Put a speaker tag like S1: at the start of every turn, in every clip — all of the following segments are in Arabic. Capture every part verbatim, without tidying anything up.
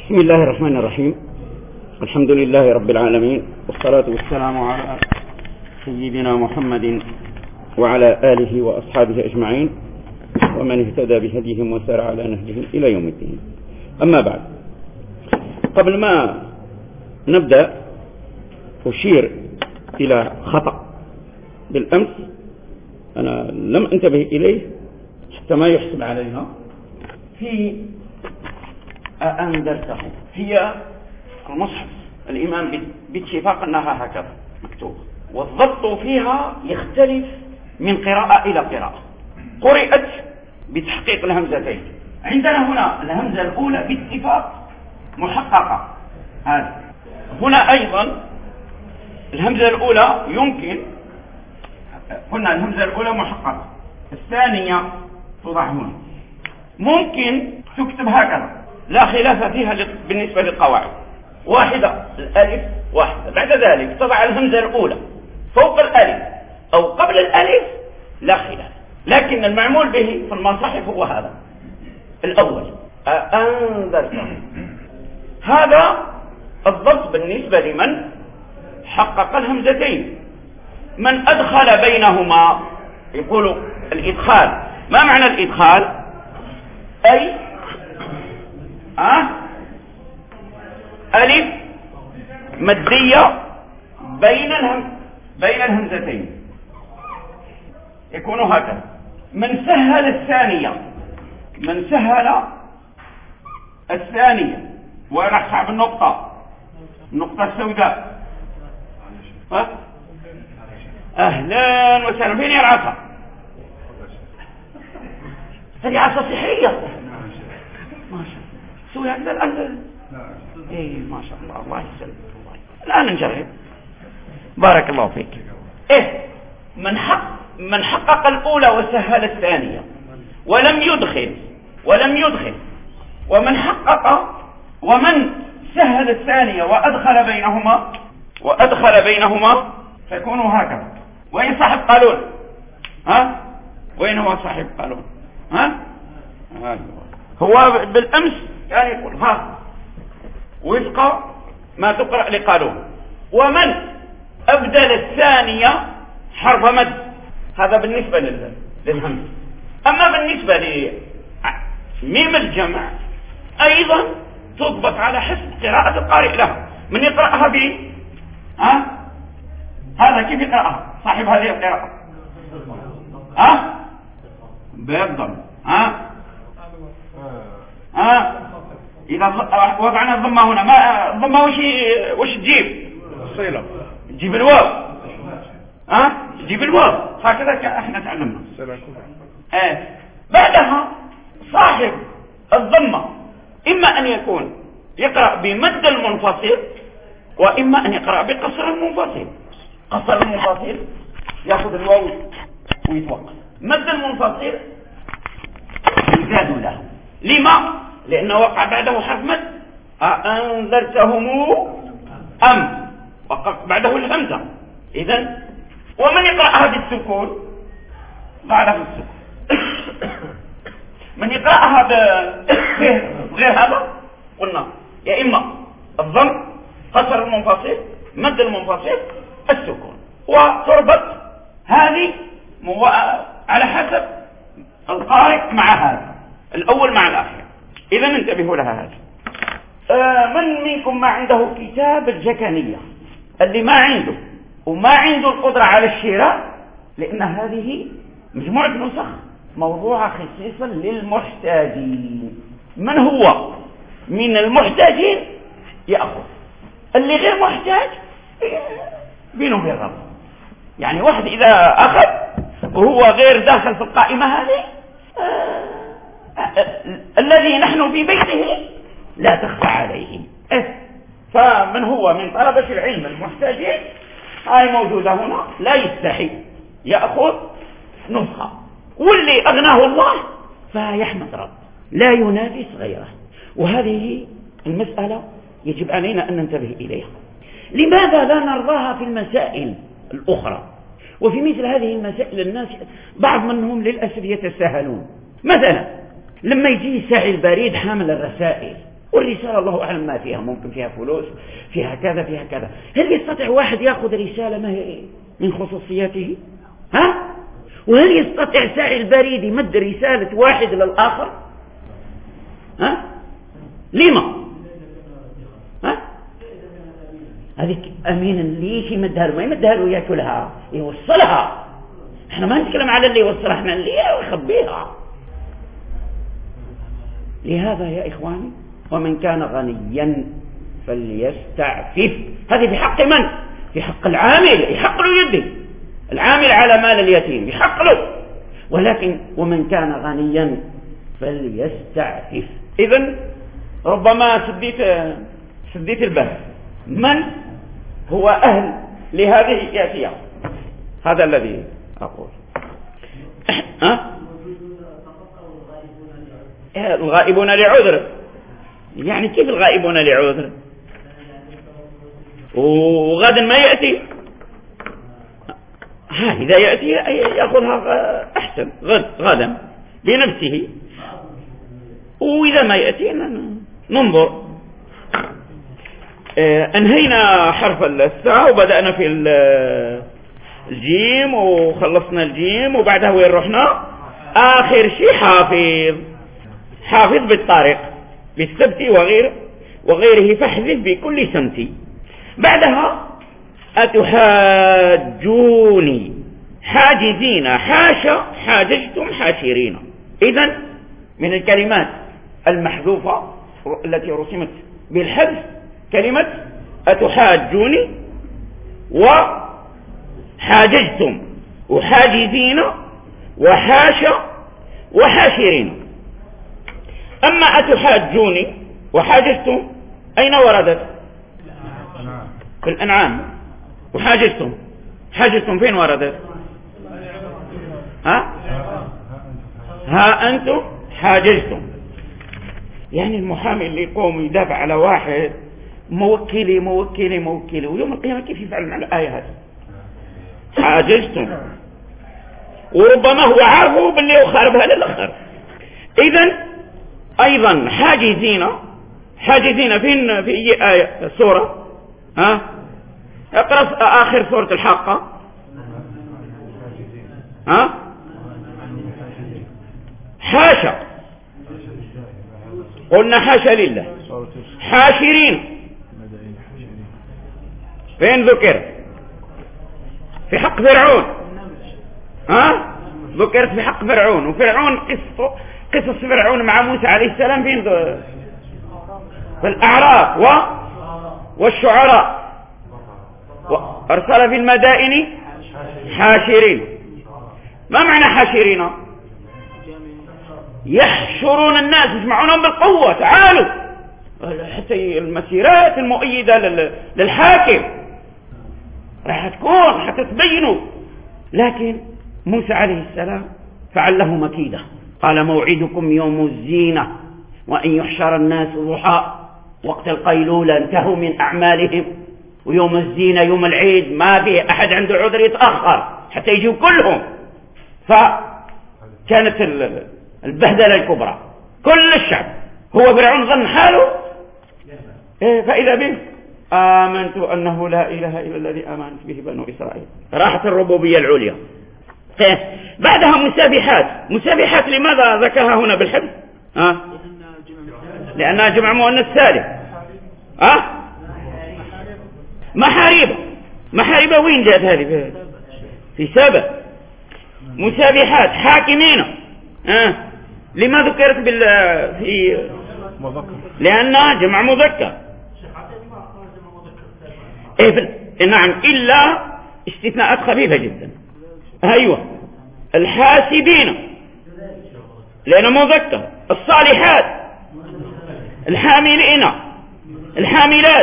S1: بسم الله الرحمن الرحيم. الحمد لله رب العالمين، والصلاة والسلام على سيدنا محمد وعلى آله وأصحابه أجمعين ومن اهتدى بهديهم وسار على نهجهم إلى يوم الدين. أما بعد، قبل ما نبدأ أشير إلى خطأ بالأمس أنا لم انتبه إليه حتى ما يحسب علينا في أأنذرته. هي المصحف الإمام باتفاق أنها هكذا مكتوب، والضبط فيها يختلف من قراءة إلى قراءة. قرأت بتحقيق الهمزتين، عندنا هنا الهمزة الأولى باتفاق محققة، هذا هنا أيضا الهمزة الأولى يمكن قلنا الهمزة الأولى محققة، الثانية توضع هنا، ممكن تكتب هكذا لا خلاف فيها بالنسبة للقواعد، واحدة الألف واحدة، بعد ذلك تضع الهمزة الأولى فوق الألف أو قبل الألف لا خلاف، لكن المعمول به في المصاحف هو هذا الأول أأنذرته. هذا الضبط بالنسبة لمن حقق الهمزتين. من أدخل بينهما يقول الإدخال. ما معنى الإدخال؟ أي أه؟ ألف مادية بين الهم بين الهمزتين يكون هكذا. من سهل الثانية من سهل الثانية وأنا أصحاب النقطة النقطة السوداء. أه؟ أهلا وسهلا. فين يا العصا؟ هذه عصا صحية ما شاء الله. سوي هكذا الآن. إيه ما شاء الله، الله يسلمك. الآن نجرب. بارك الله فيك. إيه من حق من حقق الأولى وسهل الثانية ولم يدخل ولم يدخل ومن حقق ومن سهل الثانية وأدخل بينهما وأدخل بينهما فيكون هكذا. وين صاحب قالون؟ ها وين هو صاحب قالون؟ ها هو بالأمس يعني يقول ها وفق ما تقرأ لقالون. ومن أبدل الثانية حرف مد، هذا بالنسبة للهمز. أما بالنسبة لميم الجمع أيضا تضبط على حسب قراءة القارئ لها. من يقرأها ب ها هذا كيف يقرأها صاحب هذه القراءة؟ ها بالضم. ها ها إذا وضعنا الضمة هنا، ما الضمة وش وش تجيب؟ الصيلة تجيب الواو. ها تجيب الواو هكذا احنا تعلمنا. اه بعدها صاحب الضمة إما أن يكون يقرأ بمد المنفصل وإما أن يقرأ بقصر المنفصل. قصر المنفصل يأخذ الواو ويتوقف، مد المنفصل يزاد له. لما؟ لأنه وقع بعده حرف مد. أأنذرتهم أم وقع بعده الهمزة. إذن ومن يقرأها بالسكون بعده السكون. من يقرأها بغير هذا قلنا يا إما الضم قصر المنفصل مد المنفصل السكون، وتربط هذه على حسب القارئ مع هذا الأول مع الآخر. إذا انتبهوا لها هذا. آه من منكم ما عنده كتاب الجكنية؟ اللي ما عنده وما عنده القدرة على الشراء، لأن هذه مجموعة نسخ موضوعة خصيصا للمحتاجين. من هو من المحتاجين يأخذ، اللي غير محتاج بينه وبين ربه. يعني واحد إذا أخذ وهو غير داخل في القائمة هذه آه الذي نحن في بيته لا تخفى عليه. إيه؟ فمن هو من طلبة العلم المحتاجين هاي موجودة هنا لا يستحي يأخذ نسخة، واللي أغناه الله فيحمد رب لا ينافس غيره. وهذه المسألة يجب علينا أن ننتبه إليها. لماذا لا نرضاها في المسائل الأخرى؟ وفي مثل هذه المسائل الناس بعض منهم للأسف يتساهلون. مثلا لما يجي ساعي البريد حامل الرسائل والرسالة الله أعلم ما فيها، ممكن فيها فلوس، فيها كذا، فيها كذا. هل يستطيع واحد يأخذ رسالة ما هي من خصوصياته؟ ها؟ وهل يستطيع ساعي البريد يمد رسالة واحد للآخر؟ ها؟ لما؟ ها؟ هذه أمين ليش يمدها له؟ ما يمدها له يأكلها، يوصلها. احنا ما نتكلم على اللي يوصلها، احنا اللي يخبيها. لهذا يا إخواني، ومن كان غنيا فليستعفف. هذه في حق من؟ في حق العامل، يحق له يدي العامل على مال اليتيم، يحق له. ولكن ومن كان غنيا فليستعفف. إذن ربما سديت سديت الباب. من هو أهل لهذه الأشياء؟ هذا الذي أقول. أه؟ الغائبون لعذر. يعني كيف الغائبون لعذر؟ وغدا ما يأتي. ها إذا يأتي يأخذها أحسن غد غدا بنفسه، وإذا ما يأتي ننظر. أنهينا حرف الساء وبدأنا في الجيم وخلصنا الجيم، وبعدها وين رحنا؟ آخر شيء حافظ. حافظ بالطارق بالسبت وغيره وغيره، فاحذف بكل سمت. بعدها أتحاجوني حاجزين، حاشا حاججتم حاشرين. إذن من الكلمات المحذوفة التي رسمت بالحذف كلمة أتحاجوني وحاججتم وحاجزين وحاشا وحاشرين. أما أتحاجوني وحاجزتم أين وردت؟ في الأنعام. وحاجزتم حاجزتم فين وردت؟ ها ها أنتم حاجزتم. يعني المحامي اللي يقوم يدافع على واحد موكلي موكلي موكلي، ويوم القيامة كيف يفعل مع الآية هذه؟ حاجزتم، وربما هو عارفه باللي يخربها للآخر. إذن أيضا حاجزين. حاجزين فين؟ في أي آية سورة؟ ها؟ اقرأ آخر سورة الحاقة. ها؟ حاشا، قلنا حاشا لله. حاشرين فين ذكر؟ في حق فرعون. ها؟ ذكرت في حق فرعون. وفرعون قصة قصص فرعون مع موسى عليه السلام فين؟ في الأعراف و والشعراء. وأرسل في المدائن حاشرين. ما معنى حاشرين؟ يحشرون الناس، يجمعونهم بالقوة، تعالوا حتى المسيرات المؤيدة للحاكم راح تكون حتى تبينوا. لكن موسى عليه السلام فعل له مكيدة، قال موعدكم يوم الزينة وأن يحشر الناس ضحى وقت القيلولة، انتهوا من أعمالهم. ويوم الزينة يوم العيد ما في أحد عنده عذر يتأخر حتى يجوا كلهم. فكانت البهدلة الكبرى، كل الشعب. هو فرعون ظن حاله فإذا به آمنت أنه لا إله إلا الذي آمنت به بنو إسرائيل. راحت الربوبية العليا. بعدها مسابحات. مسابحات لماذا ذكرها هنا بالحفظ؟ ها؟ لأنها جمع مؤنث سالم. ها؟ محاربة. محاربة وين جاءت هذه؟ في سبع. مسابحات. حاكمين. ها؟ لما ذكرت بال في مذكر؟ لأنها جمع مذكر. إيه نعم، إلا استثناءات خفيفة جدا. أيوة. الحاسبين لأنه مذكر. الصالحات. الحاملين. الحاملات.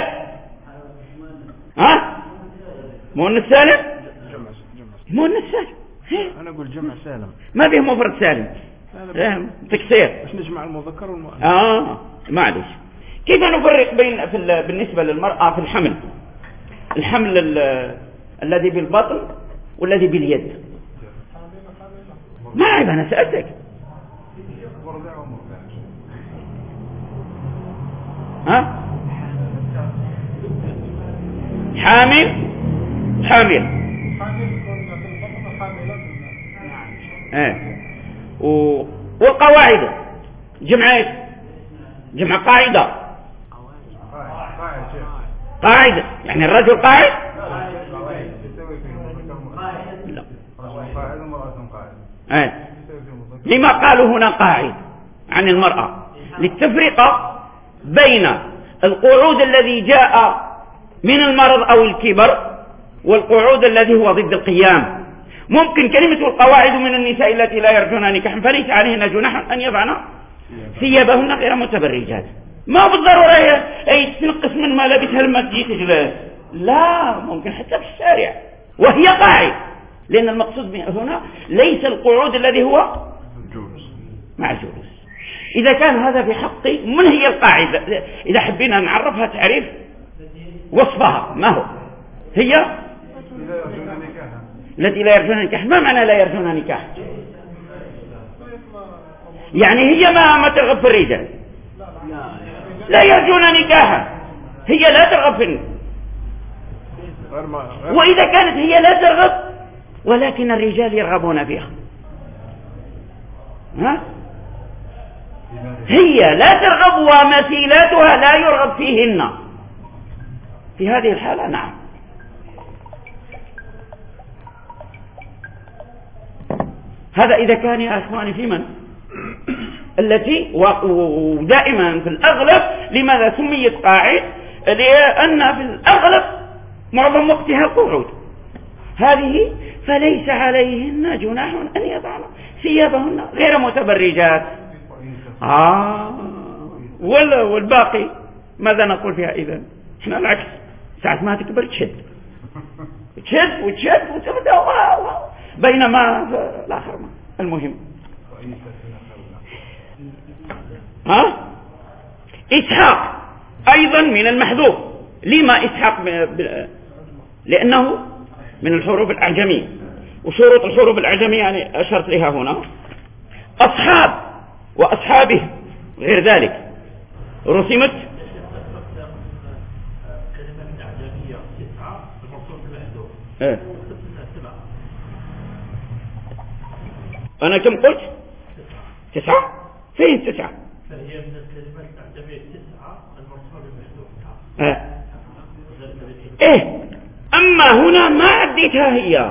S1: ها؟ مؤنث سالم؟ مؤنث سالم.
S2: أنا أقول جمع سالم،
S1: ما به مفرد سالم. تكسير.
S2: باش نجمع المذكر والمؤنث.
S1: آه معلش. كيف نفرق بين في بالنسبة للمرأة في الحمل؟ الحمل الذي بالبطن والذي باليد. ما عيب، أنا سألتك. ها حامل حامل ايه والقواعد جمع ايش؟ جمع قاعدة. قاعدة يعني الرجل قاعد؟ لا. ايه لما قالوا هنا قاعد عن المرأة؟ للتفرقة بين القعود الذي جاء من المرض او الكبر والقعود الذي هو ضد القيام. ممكن كلمة القواعد من النساء التي لا يرجون نكاحا فليس عليهن جناح أن يضعن ثيابهن غير متبرجات. ما بالضرورة أي تنقص من ما لبسها لما تجي تجلس، لا، ممكن حتى في الشارع وهي قاعد، لأن المقصود هنا ليس القعود الذي هو مع الجلوس. إذا كان هذا في حقي، من هي القاعدة؟ إذا حبينا نعرفها تعريف وصفها ما هو؟ هي التي لا يرجون نكاح. ما معنى لا يرجون نكاح؟ يعني هي ما ما ترغب في الرجال، لا يرجون نكاحا، هي لا ترغب في النكاح. وإذا كانت هي لا ترغب ولكن الرجال يرغبون فيها، ها؟ هي لا ترغب ومثيلاتها لا يرغب فيهن، في هذه الحالة نعم. هذا إذا كان يا أخواني في من التي ودائما في الأغلب لماذا سميت قاعد؟ لأن في الأغلب معظم وقتها القعود هذه، فليس عليهن جناح أن يضعن ثيابهن غير متبرجات. آه والباقي ماذا نقول فيها إذن؟ احنا العكس، ساعة ما تكبر تشد تشد وتشد وتبدأ بينما الآخر ما المهم. ها إسحاق أيضا من المحذوف. لما إسحاق؟ لأنه من الحروف الأعجمية، وشروط الحروف الأعجمية يعني أشرت لها هنا. أصحاب وأصحابه غير ذلك رسمت إيه؟ أنا كم قلت؟ تسعة؟ فين تسعة؟
S3: فهي من الكلمات الأعجمية تسعة المرسومة بالمحذوف.
S1: آه. إيه أما هنا ما عديتها هي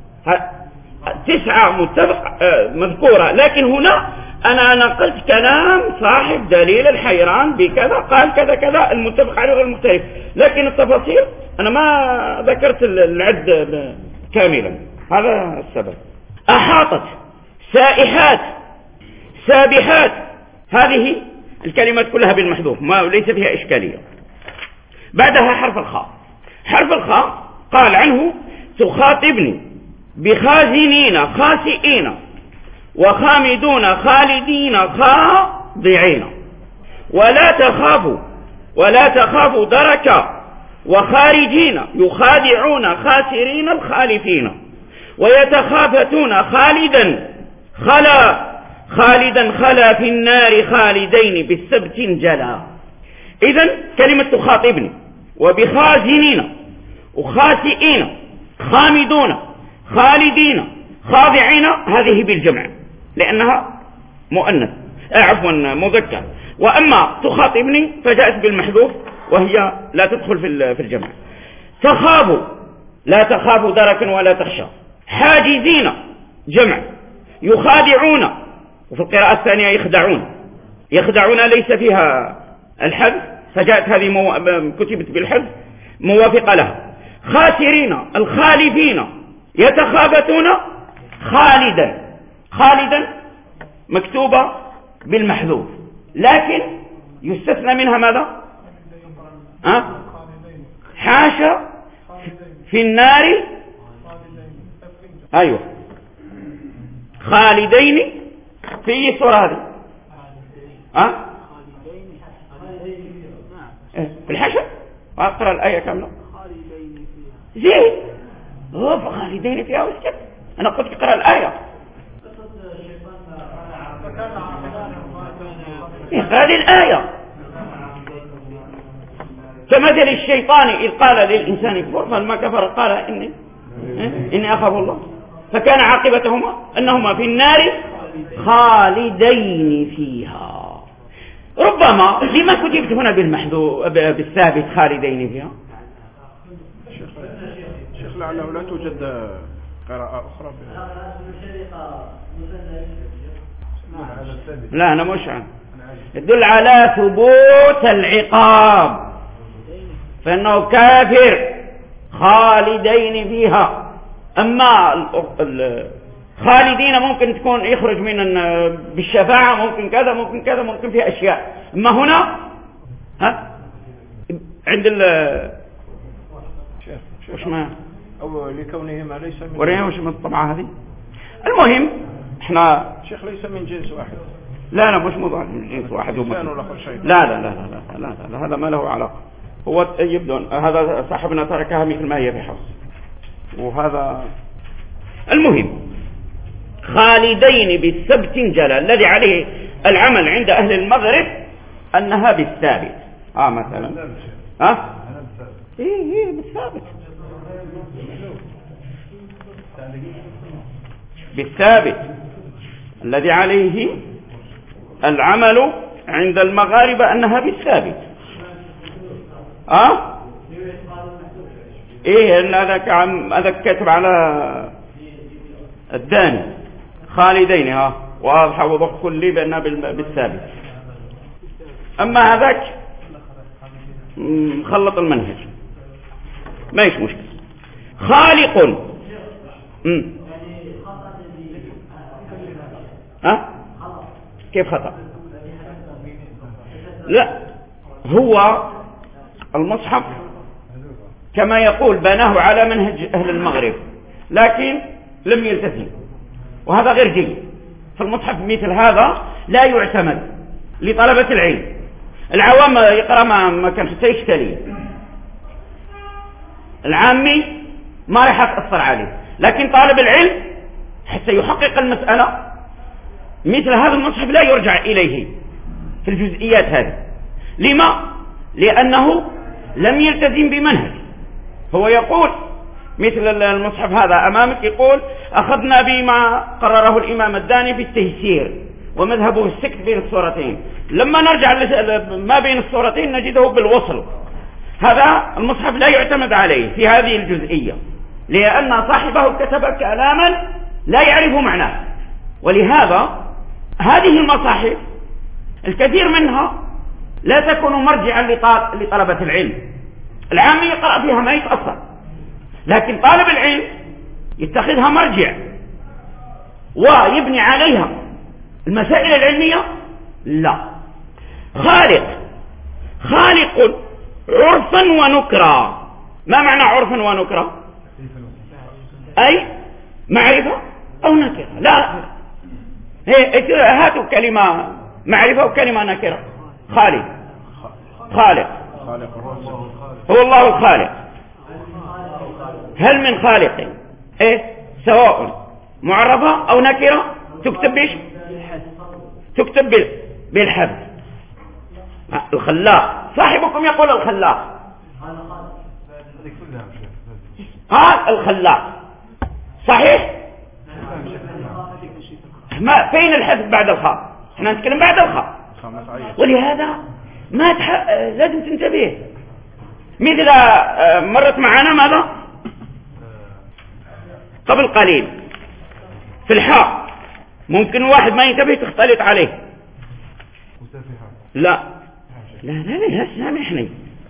S1: تسعة متفق آه مذكورة، لكن هنا أنا نقلت كلام صاحب دليل الحيران بكذا قال كذا كذا المتفق عليه غير المختلف، لكن التفاصيل أنا ما ذكرت العد كاملا، هذا السبب. أحاطت، سائحات، سابحات، هذه الكلمات كلها بالمحذوف ما ليس فيها إشكالية. بعدها حرف الخاء. حرف الخاء قال عنه تخاطبني بخازنين خاسئين وخامدون خالدين خاضعين ولا تخافوا ولا تخافوا دركا وخارجين يخادعون خاسرين الخالفين ويتخافتون خالدا خلا خالدا خلا في النار خالدين بالسبت جلا. إذن كلمة تخاطبني وبخازنين وخاسئين خامدون خالدين خاضعين هذه بالجمع لأنها مؤنث آه عفوا مذكر، وأما تخاطبني فجاءت بالمحذوف وهي لا تدخل في الجمع. تخافوا لا تخافوا دركا ولا تخشى. حاجزين جمع. يخادعون وفي القراءة الثانية يخدعون. يخدعون ليس فيها الحذف فجاءت هذه مو... كتبت بالحذف موافقة لها. خاسرين الخالفين. يتخافتون خالدا. خالدا مكتوبة بالمحذوف لكن يستثنى منها ماذا؟ أه؟ حاشا في النار. أيوة خالدين في السورة هذه أه؟ في الحشر أقرأ الآية كاملة زين هو خالدين فيها وسكت. أنا قلت اقرأ الآية هذه الآية كمثل الشيطان إذ قال للإنسان كفر فلما كفر قال إني إني أخاف الله، فكان عاقبتهما أنهما في النار خالدين فيها. ربما لما كتبت هنا بالمحذوف بالثابت خالدين فيها؟
S2: شيخ لعله لا توجد قراءة أخرى.
S1: لا أنا مش عن يدل على ثبوت العقاب، فإنه كافر خالدين فيها. أما خالدين ممكن تكون يخرج من بالشفاعة، ممكن كذا ممكن كذا ممكن في أشياء. أما هنا ها عند ال وش ما
S2: أو لكونهما ليس من
S1: ورينا وش من الطبعة هذه. المهم احنا
S2: شيخ ليس من جنس واحد.
S1: لا لا مش موضوع من جنس واحد.
S2: لا لا
S1: لا لا لا لا, لا, لا هذا ما له علاقة. هو يبدو هذا صاحبنا تركها مثل ما هي بحفظ، وهذا المهم خالدين بالثبت جلال الذي عليه العمل عند أهل المغرب أنها بالثابت. آه مثلا ها آه؟ إيه إيه بالثابت بالثابت الذي عليه العمل عند المغاربة أنها بالثابت. أه إيه إن هذا كعم هذا كتب على الداني خالدين ها واضح وضح كلي بأنها بالثابت. أما هذاك مخلط المنهج ما يش مشكلة. خالق امم ها كيف خطأ؟ لا هو المصحف كما يقول بناه على منهج أهل المغرب لكن لم يلتزم، وهذا غير جيد. فالمصحف مثل هذا لا يعتمد لطلبة العلم. العوام يقرأ ما كان سيشتري، العامي ما راح يأثر عليه، لكن طالب العلم حتى يحقق المسألة مثل هذا المصحف لا يرجع إليه في الجزئيات هذه. لما؟ لأنه لم يلتزم بمنهج. هو يقول مثل المصحف هذا أمامك يقول أخذنا بما قرره الإمام الداني في التيسير ومذهبه السكت بين الصورتين. لما نرجع ما بين الصورتين نجده بالوصل. هذا المصحف لا يعتمد عليه في هذه الجزئية، لأن صاحبه كتب كلاما لا يعرف معناه. ولهذا هذه المصاحف الكثير منها لا تكون مرجعا لطلبة العلم. العامي يقرأ فيها ما يتأثر، لكن طالب العلم يتخذها مرجع ويبني عليها المسائل العلمية. لا، خالق خالق عرفا ونكرا. ما معنى عرفا ونكرا؟ أي معرفة أو نكرة. لا هاتوا كلمة معرفة وكلمة نكرة. خالق خالق هو الله الخالق. هل من خالق ايه سواء معرفة او نكرة تكتب بيش تكتب بالحذف. الخلاق صاحبكم يقول الخلاق. ها الخلاق صحيح. ما فين الحذف بعد الخاء؟ احنا نتكلم بعد الخاء. ولهذا ما تح... لازم تنتبه. مثل مرت معنا ماذا قبل قليل في الحاء، ممكن واحد ما ينتبه تختلط عليه. لا لا لا لا سامحني.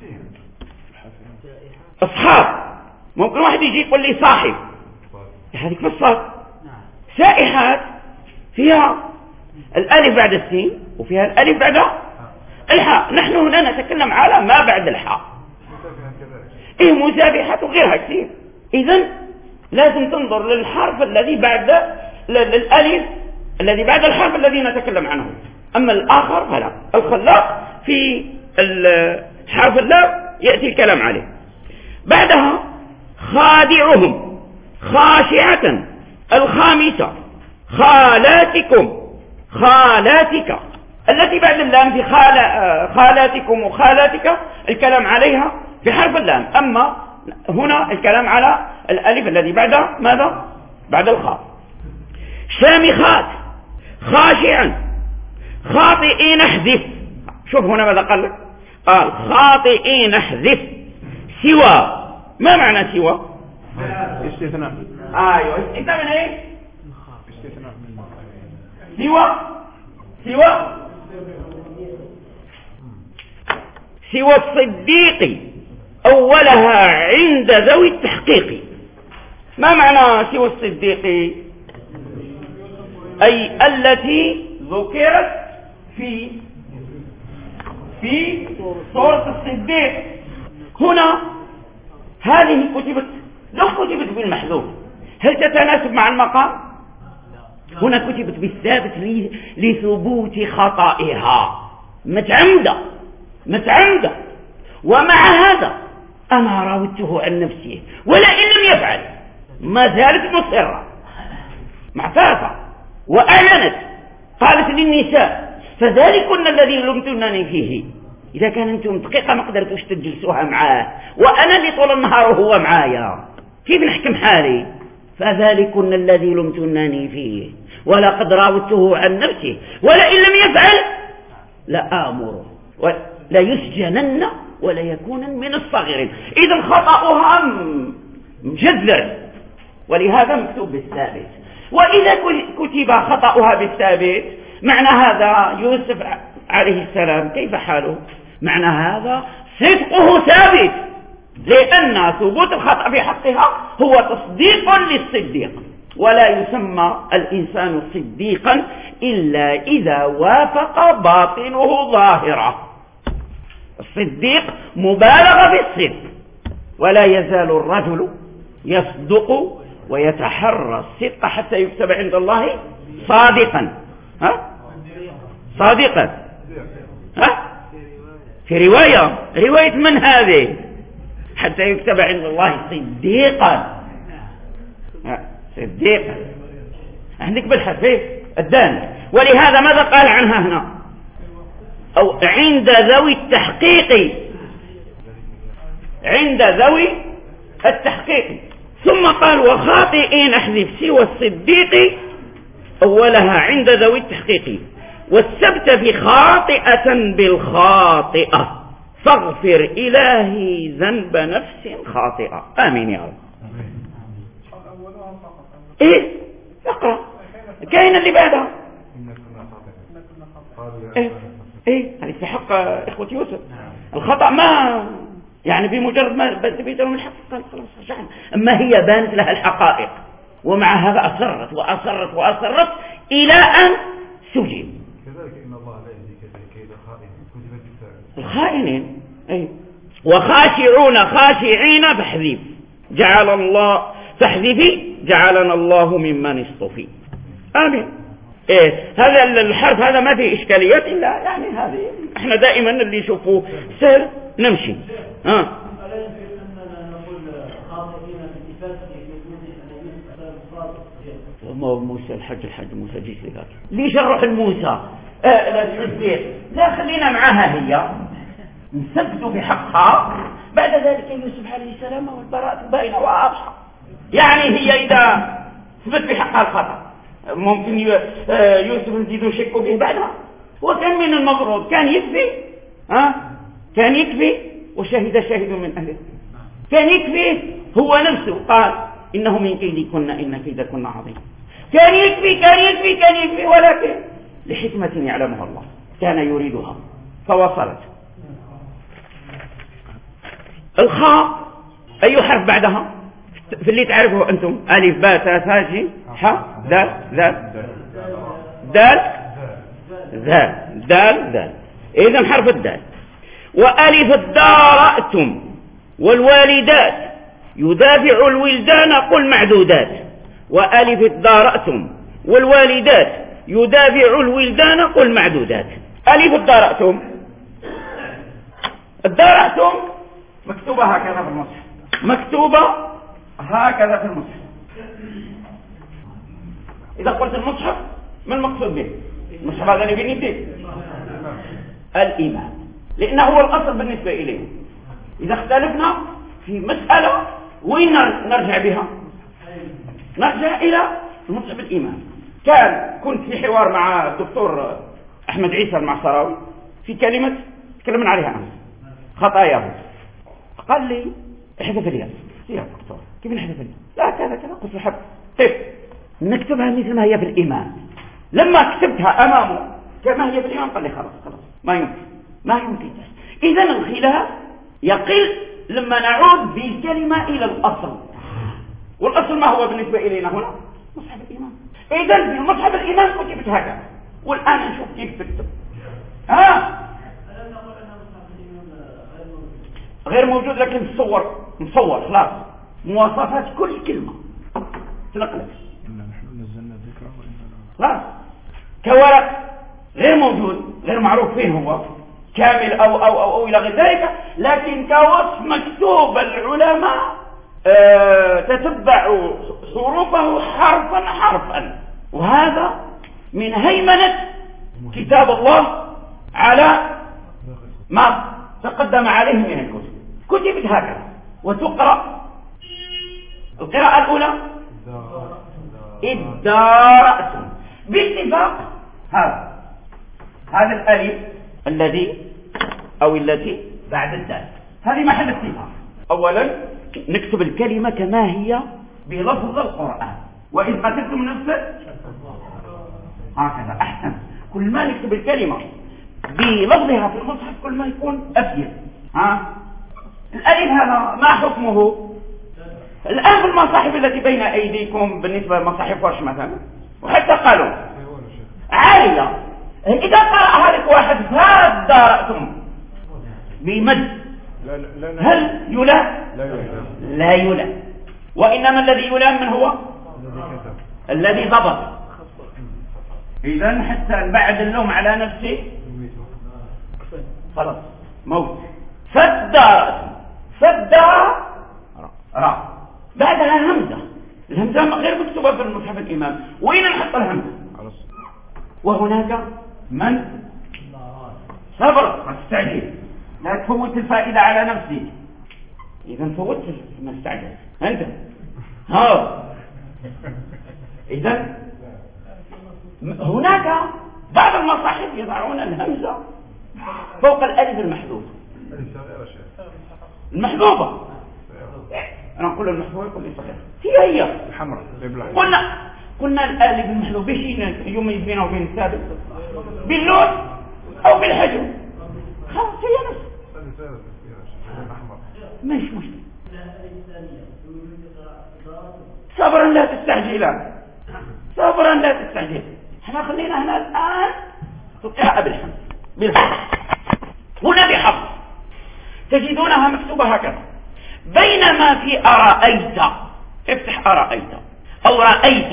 S1: أصحاب ممكن واحد يجي يقول لي صاحب، هذه قصة. سائحات فيها الألف بعد السين وفيها الألف بعد الحاء. نحن هنا نتكلم على ما بعد الحاء. إيه مسابحات وغيرها كثير. إذن لازم تنظر للحرف الذي بعد للألف الذي بعد الحرف الذي نتكلم عنه. أما الآخر فلا. الخلاق في حرف اللام يأتي الكلام عليه. بعدها خادعهم خاشعة. الخامسة خالاتكم خالاتك. التي بعد اللام في خال... خالاتكم وخالاتك الكلام عليها في حرف اللام، أما هنا الكلام على الألف الذي بعد ماذا؟ بعد الخاء. شامخات، خاشعا، خاطئين احذف. شوف هنا ماذا قال لك؟ قال خاطئين احذف سوى. ما معنى سوى؟
S2: استثناء.
S1: ايوه استثناء من ايه؟
S2: استثناء من
S1: سوى. سوى سوى الصديق أولها عند ذوي التحقيق. ما معنى سوى الصديق؟ أي التي ذكرت في في سورة الصديق. هنا هذه كتبت لو كتبت بالمحذوف هل تتناسب مع المقام؟ هنا كتبت بالثابت لثبوت خطئها، متعمدة متعمدة. ومع هذا أنا راودته عن نفسه ولئن لم يفعل ما زالت مصرة معترفة وأعلنت، قالت للنساء فذلكن الذي لمتنني فيه. إذا كان أنتم دقيقة ما قدرتوش تجلسوها معاه وأنا اللي طول النهار وهو معايا، كيف نحكم حالي؟ فذلكن الذي لمتنني فيه ولقد راودته عن نفسه ولئن لم يفعل لآمره ولا يسجنن ولا يكون من الصاغرين. إذا خطأها مجذر ولهذا مكتوب بالثابت. وإذا كتب خطأها بالثابت معنى هذا يوسف عليه السلام كيف حاله؟ معنى هذا صدقه ثابت، لأن ثبوت الخطأ في حقها هو تصديق للصديق، ولا يسمى الإنسان صديقا إلا إذا وافق باطنه ظاهره. الصديق مبالغة في الصدق، ولا يزال الرجل يصدق ويتحرى الصدق حتى يكتب عند الله صادقا. ها؟ صادقا. ها؟ في رواية رواية من هذه؟ حتى يكتب عند الله صديقا. صديقا عندك بالحرف الدال. ولهذا ماذا قال عنها هنا؟ أو عند ذوي التحقيق، عند ذوي التحقيق. ثم قال وخاطئين احذف سوى الصديق أولها عند ذوي التحقيق، والسبت في خاطئة بالخاطئة، فاغفر إلهي ذنب نفس خاطئة. آمين يا رب. إيه اقرأ كاين اللي بعدها. إيه إيه هذه في حق إخوة يوسف. الخطأ ما يعني بمجرد ما بيدروا من الحق قال خلاص رجعنا، أما هي بانت لها الحقائق ومع هذا أصرت وأصرت وأصرت إلى أن سجن.
S4: كذلك إن الله لا يهدي كيد الخائنين.
S1: الخائنين أي وخاشعون خاشعين فاحذف جعل الله فاحذفي جعلنا الله ممن اصطفي. آمين. إيه هذا الحرف هذا ما فيه إشكاليات إلا يعني هذه إحنا دائما اللي يشوفوه سهل نمشي. ها موسى الحج الحج موسى جيش لك ليش نروح الموسى آه لا تنزل لا خلينا معها هي نثبتوا بحقها. بعد ذلك يوسف عليه السلام والبراءة باينة واضحة. يعني هي إذا ثبت بحقها الخطأ ممكن يوسف نزيدوا شكوا به بعدها. وكان من المفروض كان يكفي ها كان يكفي وشهد شاهد من أهله، كان يكفي هو نفسه قال إنه من كيدكن إن كيدكن عظيم. كان يكفي كان يكفي كان يكفي ولكن لحكمة يعلمها الله كان يريدها فوصلت. الخاء أي حرف بعدها في اللي تعرفه أنتم؟ ألف باء تاء ثاء جيم حاء دال ذال دال ذال دال ذال. إذن حرف الدال. وألف الدارأتم والوالدات يدافع الولدان قل معدودات. وألف الدارأتم والوالدات يدافع الولدان قل معدودات. ألف الدارأتم الدارأتم مكتوبة هكذا في المصحف، مكتوبة هكذا في المصحف. إذا قلت المصحف ما المقصود به؟ المصحف هذا اللي بنيته الإمام، لأنه هو الأصل بالنسبة إليه. إذا اختلفنا في مسألة وين نرجع بها؟ نرجع إلى المصحف الإمام. كان كنت في حوار مع الدكتور أحمد عيسى المعصراوي في كلمة تكلمنا عليها أمس، خطاياه. قال لي احذف الياء. يا دكتور كيف نحذف الياء؟ لا كذا كذا. قلت له حب طيب نكتبها مثل ما هي في الإمام. لما كتبتها أمامه كما هي في الإمام قال لي خلاص خلاص ما يمكن ما يمكن. إذا الخلاف يقل لما نعود بالكلمة إلى الأصل، والأصل ما هو بالنسبة إلينا هنا؟ مصحف الإمام. إذا في المصحف الإمام كتبت هكذا، والآن نشوف كيف تكتب. ها غير موجود لكن مصور مصور خلاص مواصفات كل كلمة تنقلت.
S2: نحن نزلنا الذكر
S1: خلاص كورق غير موجود غير معروف فين هو كامل أو أو أو, أو إلى غير ذلك، لكن كوصف مكتوب العلماء آه تتبع حروفه حرفا حرفا، وهذا من هيمنة كتاب الله على ما تقدم عليه من الكتب. كتبت هكذا وتقرأ. القراءة الأولى ادارأتم باتفاق هذا هذا الألف الذي أو التي بعد الدال، هذه محل اتفاق. أولا نكتب الكلمة كما هي بلفظ القرآن، وإذ قتلتم نفسا هكذا أحسن. كل ما نكتب الكلمة بلفظها في المصحف كل ما يكون أفيد. ها الألف هذا ما حكمه الآن في المصاحف التي بين أيديكم بالنسبة لمصاحف ورش مثلا وحتى قالوا عالية؟ إذا قرأ هذا واحد فادارأتم بمد هل يلام؟ لا يلام. وإنما الذي يلام من هو؟ الذي ضبط. إذن حتى بعد اللوم على نفسه خلاص موت. فادارأتم فادارأ را بعدها همزة. الهمزة غير مكتوبة في المصحف الإمام. وين نحط الهمزة؟ وهناك من صبر ما تستعجل، لا تفوت الفائدة على نفسك. إذا فوت ما تستعجل أنت. ها إذا هناك بعض المصاحف يضعون الهمزة فوق الألف المحذوفة المحذوفة. أنا أقول المحذوفة يقول لي صحيح هي هي
S2: الحمراء.
S1: قلنا قلنا الألف المحذوف بشي يميز بينه وبين الثابت باللون أو بالحجم. خلاص هي نفس مش مشكلة. صبرا لا تستعجلان صبرا لا تستعجل. احنا خلينا هنا الآن تقرأ بالحمد بالحمد. هنا بحفظ تجدونها مكتوبة هكذا. بينما في أرأيت افتح أرأيت أو رأيت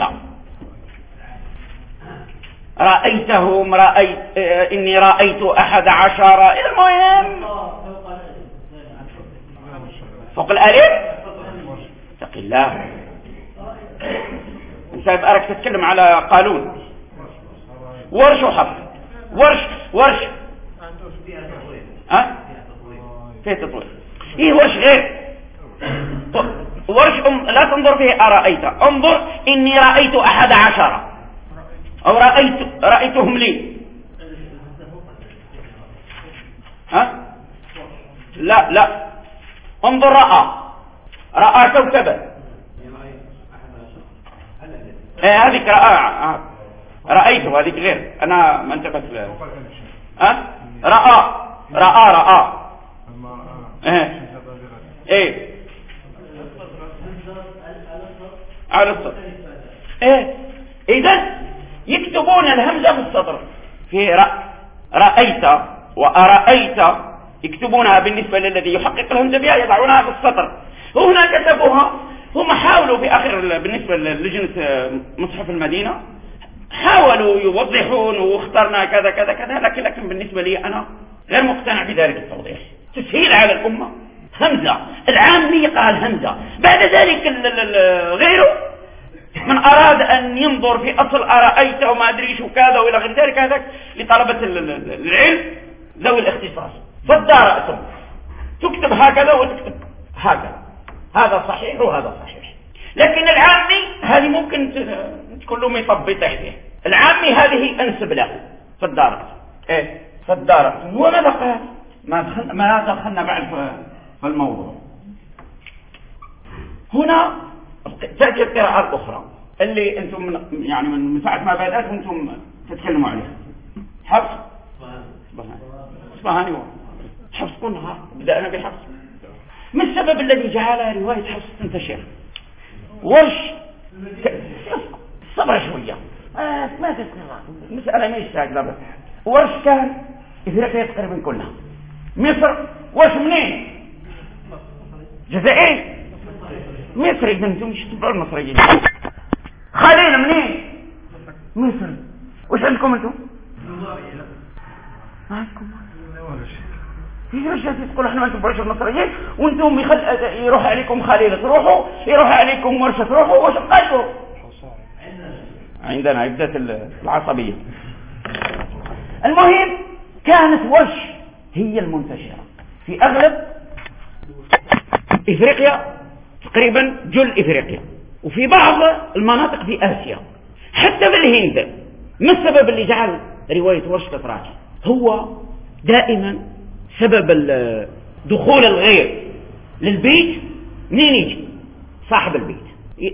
S1: رأيتهم رأيت اه إني رأيت أحد عشر. المهم فوق الألف اتق الله. انت أراك تتكلم على قانون ورش وحفظ ورش ورش ها فيه تطوير. ايه ورش غير ورش أم لا تنظر فيه أرأيت، انظر إني رأيت أحد عشر أو رأيت رأيتهم لي. ها لا لا انظر رأى رأى كوكبا. ايه هذيك رأى رأيته هذيك غير أنا ما انتبهت لها. ها رأى رأى رأى ايه ايه على السطر. ايه اذا يكتبون الهمزة في السطر. في رأ رأيت وأرأيت يكتبونها بالنسبة للذي يحقق الهمزة بها يضعونها في السطر. وهنا كتبوها هم حاولوا في آخر بالنسبة للجنة مصحف المدينة حاولوا يوضحون واخترنا كذا كذا كذا، لكن لكن بالنسبة لي أنا غير مقتنع بذلك التوضيح. تسهيل على الأمة همزة العامي قال همزة. بعد ذلك غيره من أراد أن ينظر في أصل أرأيت وما أدري شو كذا وإلى غير ذلك هذا لطلبة العلم ذوي الاختصاص. فالدار اسم تكتب هكذا وتكتب هكذا، هذا صحيح وهذا صحيح. لكن العامي هذه ممكن تكون له مطبطة فيه. العامي هذه انسب له فالدار اسم. ايه فالدار اسم. وماذا قال؟ ما دخلنا ما دخلنا بعد في الموضوع. هنا تأتي القراءة الأخرى اللي أنتم من يعني من ساعة ما بدأت وأنتم تتكلموا عليها. حفص اصبهاني حفص كلها بدأنا بحفص. ما السبب الذي جعل رواية حفص تنتشر؟ ورش صبر شوية آه ما تسمع مسألة ما يستعجل بس. ورش كان إفريقيا تقريبا كلها. مصر ورش منين؟ جزائري مصري. إذا أنتم مش تبعوا المصريين. خلينا منين؟ مصري. وش عندكم أنتم؟ ما عندكم في رجال تقول احنا ما نتبعوش المصريين وانتم يخل... يروح عليكم خليل تروحوا، يروح عليكم ورشة تروحوا. وش بقيتوا؟ عندنا عدة العصبية. المهم كانت ورش هي المنتشرة في أغلب إفريقيا تقريبا جل إفريقيا، وفي بعض المناطق في آسيا، حتى في الهند. ما السبب اللي جعل رواية ورش تتراجع؟ هو دائما سبب دخول الغير للبيت منين يجي؟ صاحب البيت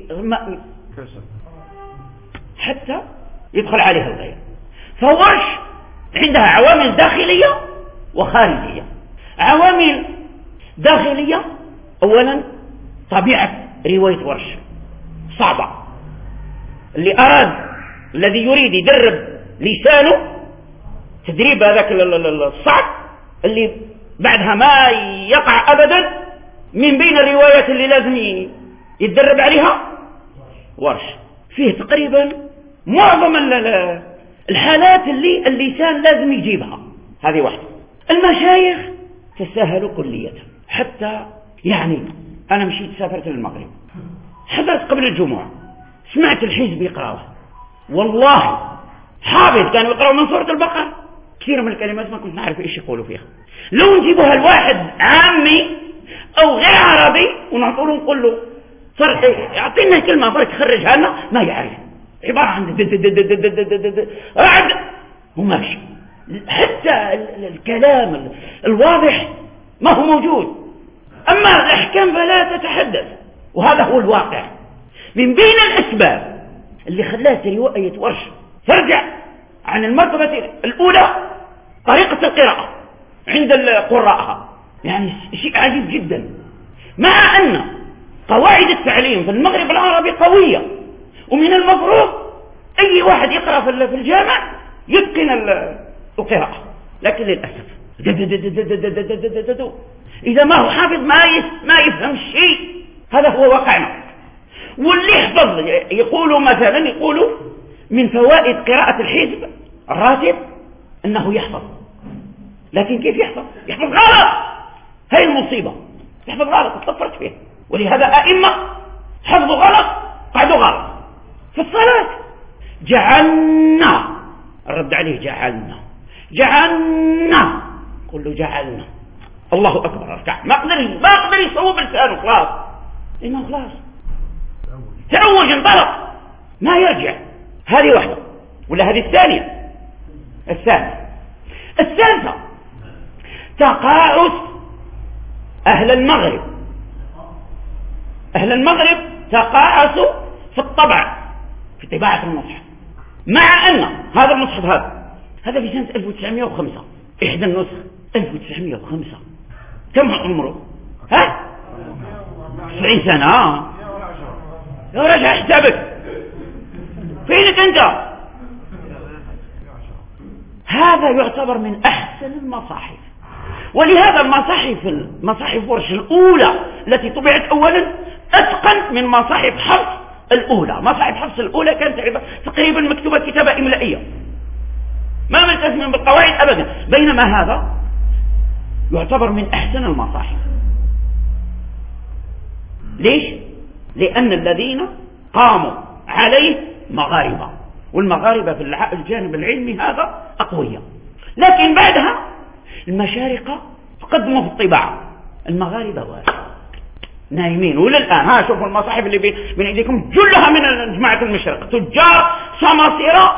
S1: حتى يدخل عليه الغير. فورش عندها عوامل داخلية وخارجية. عوامل داخلية أولا طبيعة رواية ورش صعبة. اللي أراد الذي يريد يدرب لسانه تدريب هذاك الصعب اللي بعدها ما يقع أبدا من بين الروايات اللي لازم يتدرب عليها ورش. فيه تقريبا معظم الحالات اللي اللسان لازم يجيبها. هذه واحدة. المشايخ تساهلوا كلية. حتى يعني أنا مشيت سافرت للمغرب، حضرت قبل الجمعة، سمعت الحزب يقرأه، والله حافظ كانوا يقرأوا من سورة البقرة. كثير من الكلمات ما كنت نعرف إيش يقولوا فيها. لو نجيبوها الواحد عامي أو غير عربي ونعطوله نقول له صار يعطينا كلمة فرق خرجها لنا ما يعرف، عبارة عن رعد وماشي. حتى الكلام الواضح ما هو موجود. أما الأحكام فلا تتحدث، وهذا هو الواقع. من بين الأسباب اللي خلات رواية ورش ترجع عن المرتبة الأولى طريقة القراءة عند قراءها، يعني شيء عجيب جدا. مع أن قواعد التعليم في المغرب العربي قوية، ومن المفروض أي واحد يقرأ في الجامع يتقن القراءة، لكن للأسف إذا ما هو حافظ ما ما يفهم شيء. هذا هو واقعنا. واللي يحفظ يقولوا مثلا يقولوا من فوائد قراءة الحزب الراتب أنه يحفظ، لكن كيف يحفظ؟ يحفظ غلط. هاي المصيبة، يحفظ غلط اتصفرت فيه. ولهذا أئمة حفظوا غلط قعدوا غلط. في الصلاة جعلنا، الرد عليه جعلنا جعلنا، قل له جعلنا الله أكبر اركع. ما قدر ما قدر يصوب لسانه خلاص، لأنه خلاص تعوج انطلق ما يرجع. هذه واحدة. ولا هذه الثانية. الثالثة الثالثة تقاعس أهل المغرب. أهل المغرب تقاعسوا في الطبع، في طباعة المصحف، مع أن هذا المصحف هذا هذا في سنة ألف وتسعمائة وخمسة، إحدى النسخ ألف وتسعمائة وخمسة. كم عمره؟ ها؟ تسعين سنة. لو رجع حسابك فينك أنت؟ هذا يعتبر من أحسن المصاحف. ولهذا المصاحف المصاحف ورش الأولى التي طبعت أولا أتقن من مصاحف حفص الأولى. مصاحف حفص الأولى كانت تقريبا مكتوبة كتابة إملائية ما ملتزم بالقواعد أبدا، بينما هذا يعتبر من أحسن المصاحف. ليش؟ لأن الذين قاموا عليه مغاربة، والمغاربة في الجانب العلمي هذا أقوياء. لكن بعدها المشارقة قدموا في الطباعة، المغاربة نايمين. وللآن ها شوفوا المصاحف اللي بين ايديكم جلها من جماعة المشرق، تجار صماصرة،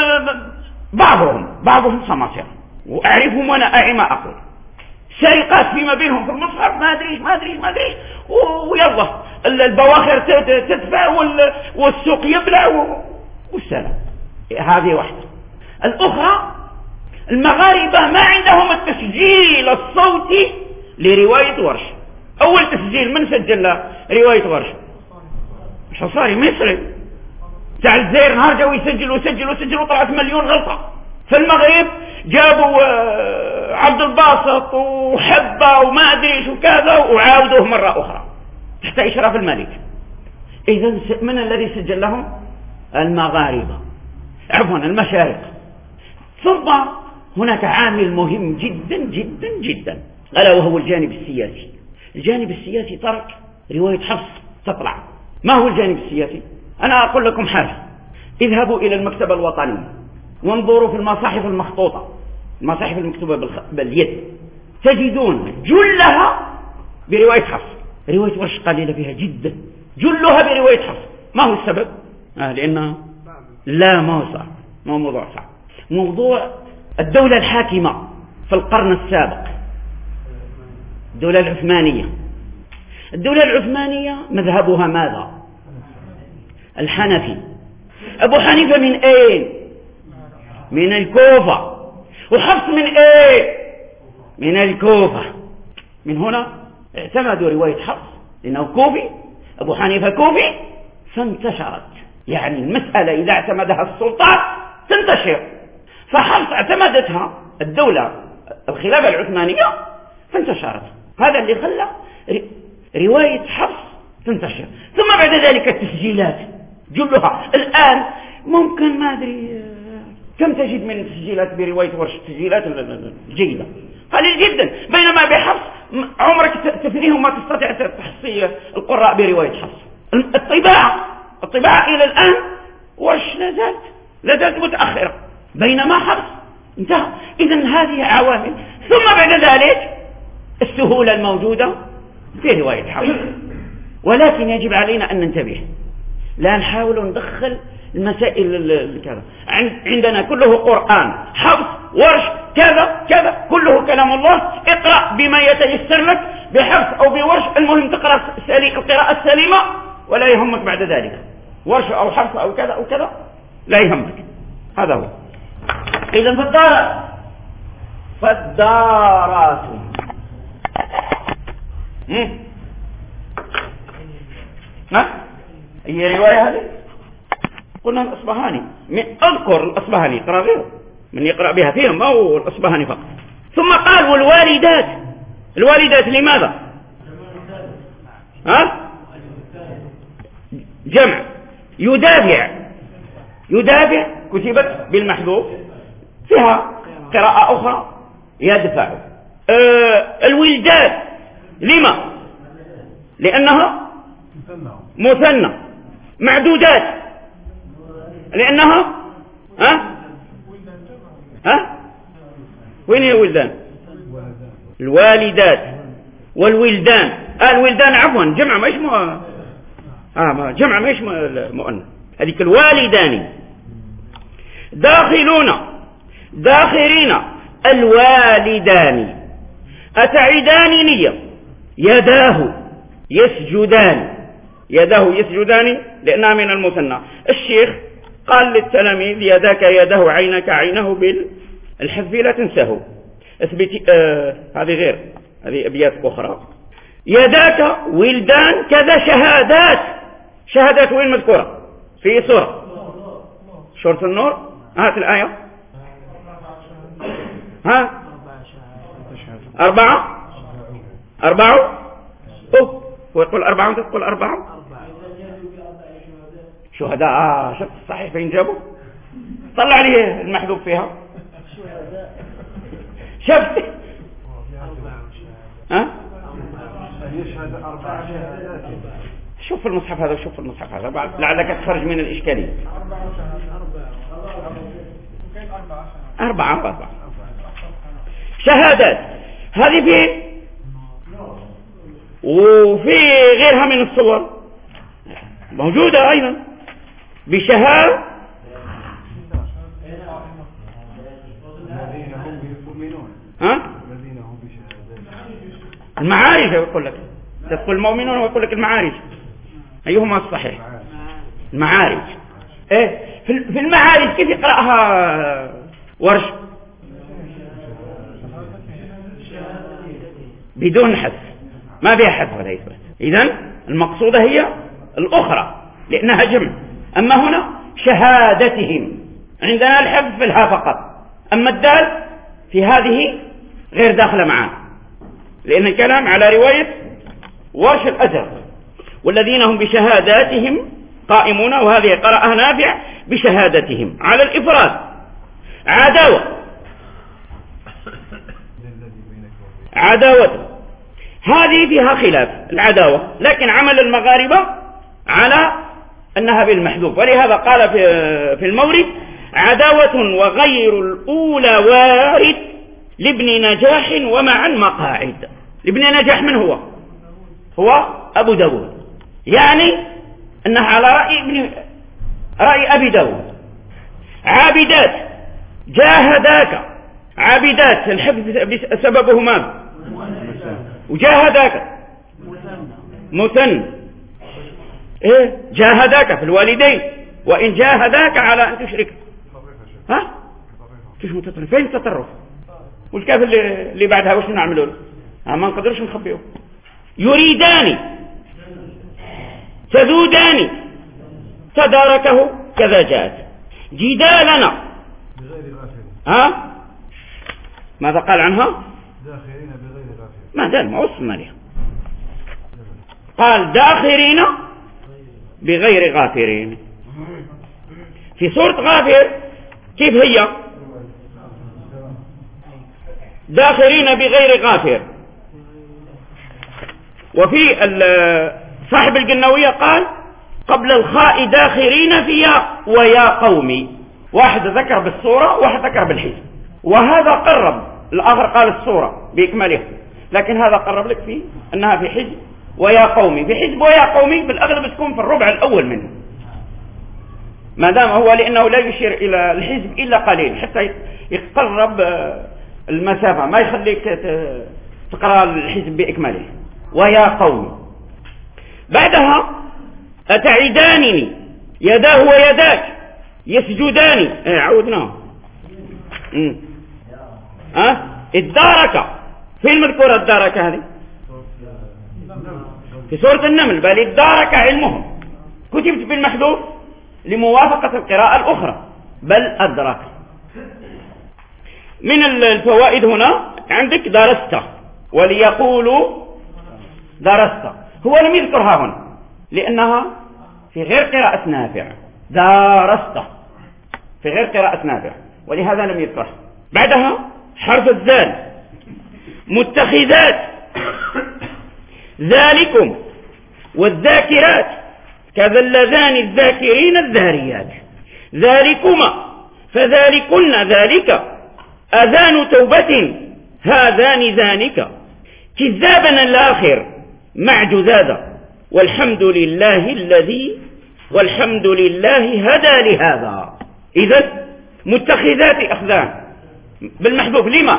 S1: بعضهم بعضهم صماصرة، واعرفهم وانا اعي ما اقول. سرقات فيما بينهم في المصحف، ما ادريش ما ادريش ما ادريش ويلا البواخر تدفع والسوق يبلع والسلام. هذه واحدة. الأخرى المغاربة ما عندهم التسجيل الصوتي لرواية ورش. أول تسجيل من سجل رواية ورش؟ الحصاري مصري تاع الجزائر، نهار جاو يسجل ويسجل ويسجل وطلعت مليون غلطة. في المغرب جابوا عبد الباسط وحبة وما أدريش وكذا وعاودوه مرة أخرى تحت إشراف الملك. إذن من الذي سجل لهم؟ المغاربة، عفوا المشارق. ثم هناك عامل مهم جدا جدا جدا، ألا وهو الجانب السياسي. الجانب السياسي ترك رواية حفص تطلع. ما هو الجانب السياسي؟ أنا أقول لكم حاجة، اذهبوا إلى المكتبة الوطنية وانظروا في المصاحف المخطوطة، المصاحف المكتوبة بالخ... باليد، تجدون جلها برواية حفص. رواية ورش قليلة فيها جدا، جلها برواية حفص. ما هو السبب؟ آه لأنها لا ما هو صعب، ما هو موضوع صعب. موضوع الدولة الحاكمة في القرن السابق، الدولة العثمانية. الدولة العثمانية مذهبها ماذا؟ الحنفي. أبو حنيفة من أين؟ من الكوفة. وحفص من أين؟ من الكوفة. من هنا اعتمدوا رواية حفص لأنه كوفي، أبو حنيفة كوفي، فانتشرت. يعني المسألة إذا اعتمدها السلطان تنتشر، فحفص اعتمدتها الدولة الخلافة العثمانية فانتشرت. هذا اللي خلى رواية حفص تنتشر. ثم بعد ذلك التسجيلات جلها الآن ممكن ما أدري كم تجد من التسجيلات برواية ورش، التسجيلات الجيدة قليل جدا، بينما بحفص عمرك تفنيه وما تستطيع تحصي القراء برواية حفص. الطباعة الطباعة إلى الآن ورش لا زالت لا زالت متأخرة، بينما حفص انتهى. إذن هذه عوامل. ثم بعد ذلك السهولة الموجودة في رواية حفص. ولكن يجب علينا أن ننتبه، لا نحاول ندخل المسائل كذا. عندنا كله قرآن، حفص، ورش، كذا كذا، كله كلام الله. اقرأ بما يتيسر لك بحفص أو بورش، المهم تقرأ القراءة السليمة ولا يهمك بعد ذلك ورش أو حفص أو كذا أو كذا، لا يهمك. هذا هو. إذن فالدارات فالدارات ها هي رواية هذه قلنا الأصبهاني. أذكر الأصبهاني اقرأ غيره من يقرأ بها فيهم، ما هو الأصبهاني فقط. ثم قال والوالدات. الوالدات لماذا؟ ها جمع يدافع. يدافع كتبت بالمحذوف، فيها قراءة أخرى يدفع. أه الولدات لما؟ لأنها مثنى. معدودات لأنها ها ها وين هي الولدان؟ الوالدات والولدان. آه الولدان عفوا جمع ما اسمه اه جمع ما اسمه مؤنث. هذيك الوالدان. داخلون داخرين. الوالدان. أتعدان نية. يداه يسجدان. يداه يسجدان لأنها من المثنى. الشيخ قال للتلاميذ يداك يده عينك عينه بالحذف لا تنساه. اثبتي آه هذه غير، هذه أبيات أخرى. يداك ولدان كذا شهادات. شهادات وين مذكورة؟ في سورة سورة النور. هات الآية. ها أربعة أربعة أوه ويقول أربعة وأنت تقول أربعة شهداء. آه شفت الصحيح فين جابوا؟ طلع لي المحذوف فيها. شفت ها شوف المصحف هذا وشوف المصحف هذا لعلك تخرج من الإشكالية. أربعة أربعة. شهادات هذه فين؟ وفي غيرها من الصور موجودة أيضا بشهادة. ها؟ المعارج يقول لك تدخل المؤمنون ويقول لك المعارج، أيهما الصحيح؟ المعارج. إيه في المعارج كيف يقرأها ورش؟ بدون حذف، ما فيها حذف ولا إثبات. إذن المقصودة هي الأخرى لأنها جمع. أما هنا شهادتهم عندنا الحذف في الها فقط، أما الدال في هذه غير داخلة معنا لأن الكلام على رواية ورش الأزهر والذين هم بشهاداتهم قائمون، وهذه قرأها نافع بشهادتهم على الإفراد. عداوة عداوة هذه فيها خلاف العداوة، لكن عمل المغاربة على أنها بالمحذوف، ولهذا قال في المورد عداوة وغير الأولى وارد لابن نجاح ومع المقاعد. ابن نجاح من هو؟ هو أبو داود، يعني أنها على رأي, ابن رأي أبي داود. عابدات جاهداك، عابدات الحفظ سببه ما؟ وجاهداك مثنى. إيه جاهداك في الوالدين وإن جاهداك على أن تشرك. ها كيف متطرف؟ فين التطرف؟ والكاف اللي, اللي بعدها وش نعمله؟ ها ما نقدرش نخبيه. يريدان تذودان تداركه كذا جاءت. جدالنا ها ماذا قال عنها؟
S4: داخرين بغير غافر.
S1: ما دال ما وصلنا لها. قال داخرين بغير غافرين. في سورة غافر كيف هي؟ داخرين بغير غافر. وفي صاحب القنوية قال قبل الخاء داخرين في يا ويا قومي. واحد ذكر بالصورة واحد ذكر بالحزب، وهذا قرب الآخر قال الصورة بإكمالها، لكن هذا قرب لك فيه أنها في حزب ويا قومي. في حزب ويا قومي بالأغلب تكون في الربع الأول منه، ما دام هو لأنه لا يشير إلى الحزب إلا قليل حتى يقرب المسافة، ما يخليك تقرأ الحزب بإكماله. ويا قومي بعدها أتعدانني يداه ويداك يسجدان. ايه عودناه. أه؟ الداركة فين مذكورة الداركة هذه؟ في سورة النمل. بل الداركة علمهم كتبت بالمحذوف لموافقة القراءة الأخرى بل أدرك. من الفوائد هنا عندك درست وليقولوا درست، هو لم يذكرها هنا لأنها في غير قراءة نافع. درست في غير قراءة نافع ولهذا لم يذكرها. بعدها حرف الذال متخذات ذلكم والذاكرات كذا اللذان الذاكرين الذاريات. ذلكما فذلكن ذلك أذان توبة هذان ذانك كذابنا الآخر مع جذاذا والحمد لله الذي والحمد لله هدى لهذا. إذن متخذات أخذان بالمحذوف. لما؟